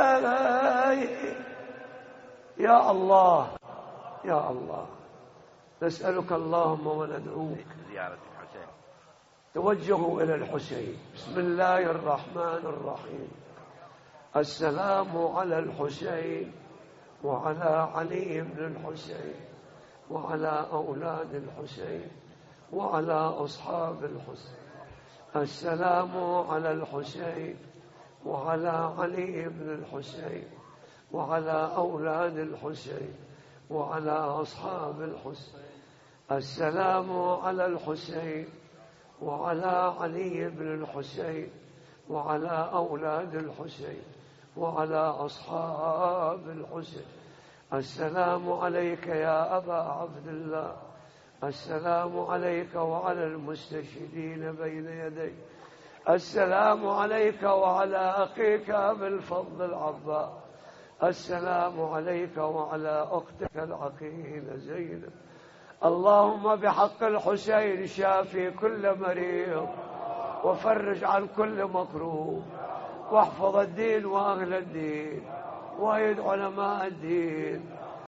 [SPEAKER 1] يا الله يا الله، نسألك اللهم وندعوك زيارة الحسين. توجهوا إلى الحسين. بسم الله الرحمن الرحيم. السلام على الحسين وعلى علي بن الحسين وعلى أولاد الحسين وعلى أصحاب الحسين. السلام على الحسين وعلى علي بن الحسين وعلى أولاد الحسين وعلى أصحاب الحسين. السلام على الحسين وعلى علي بن الحسين وعلى أولاد الحسين وعلى أصحاب الحسين. السلام عليك يا أبا عبد الله. السلام عليك وعلى المستشهدين بين يديك. السلام عليك وعلى أخيك أبي الفضل العباس. السلام عليك وعلى أختك العقيلة زينب. اللهم بحق الحسين شافي كل مريض وفرج عن كل مكروه، واحفظ الدين وأهل الدين وأيد علماء الدين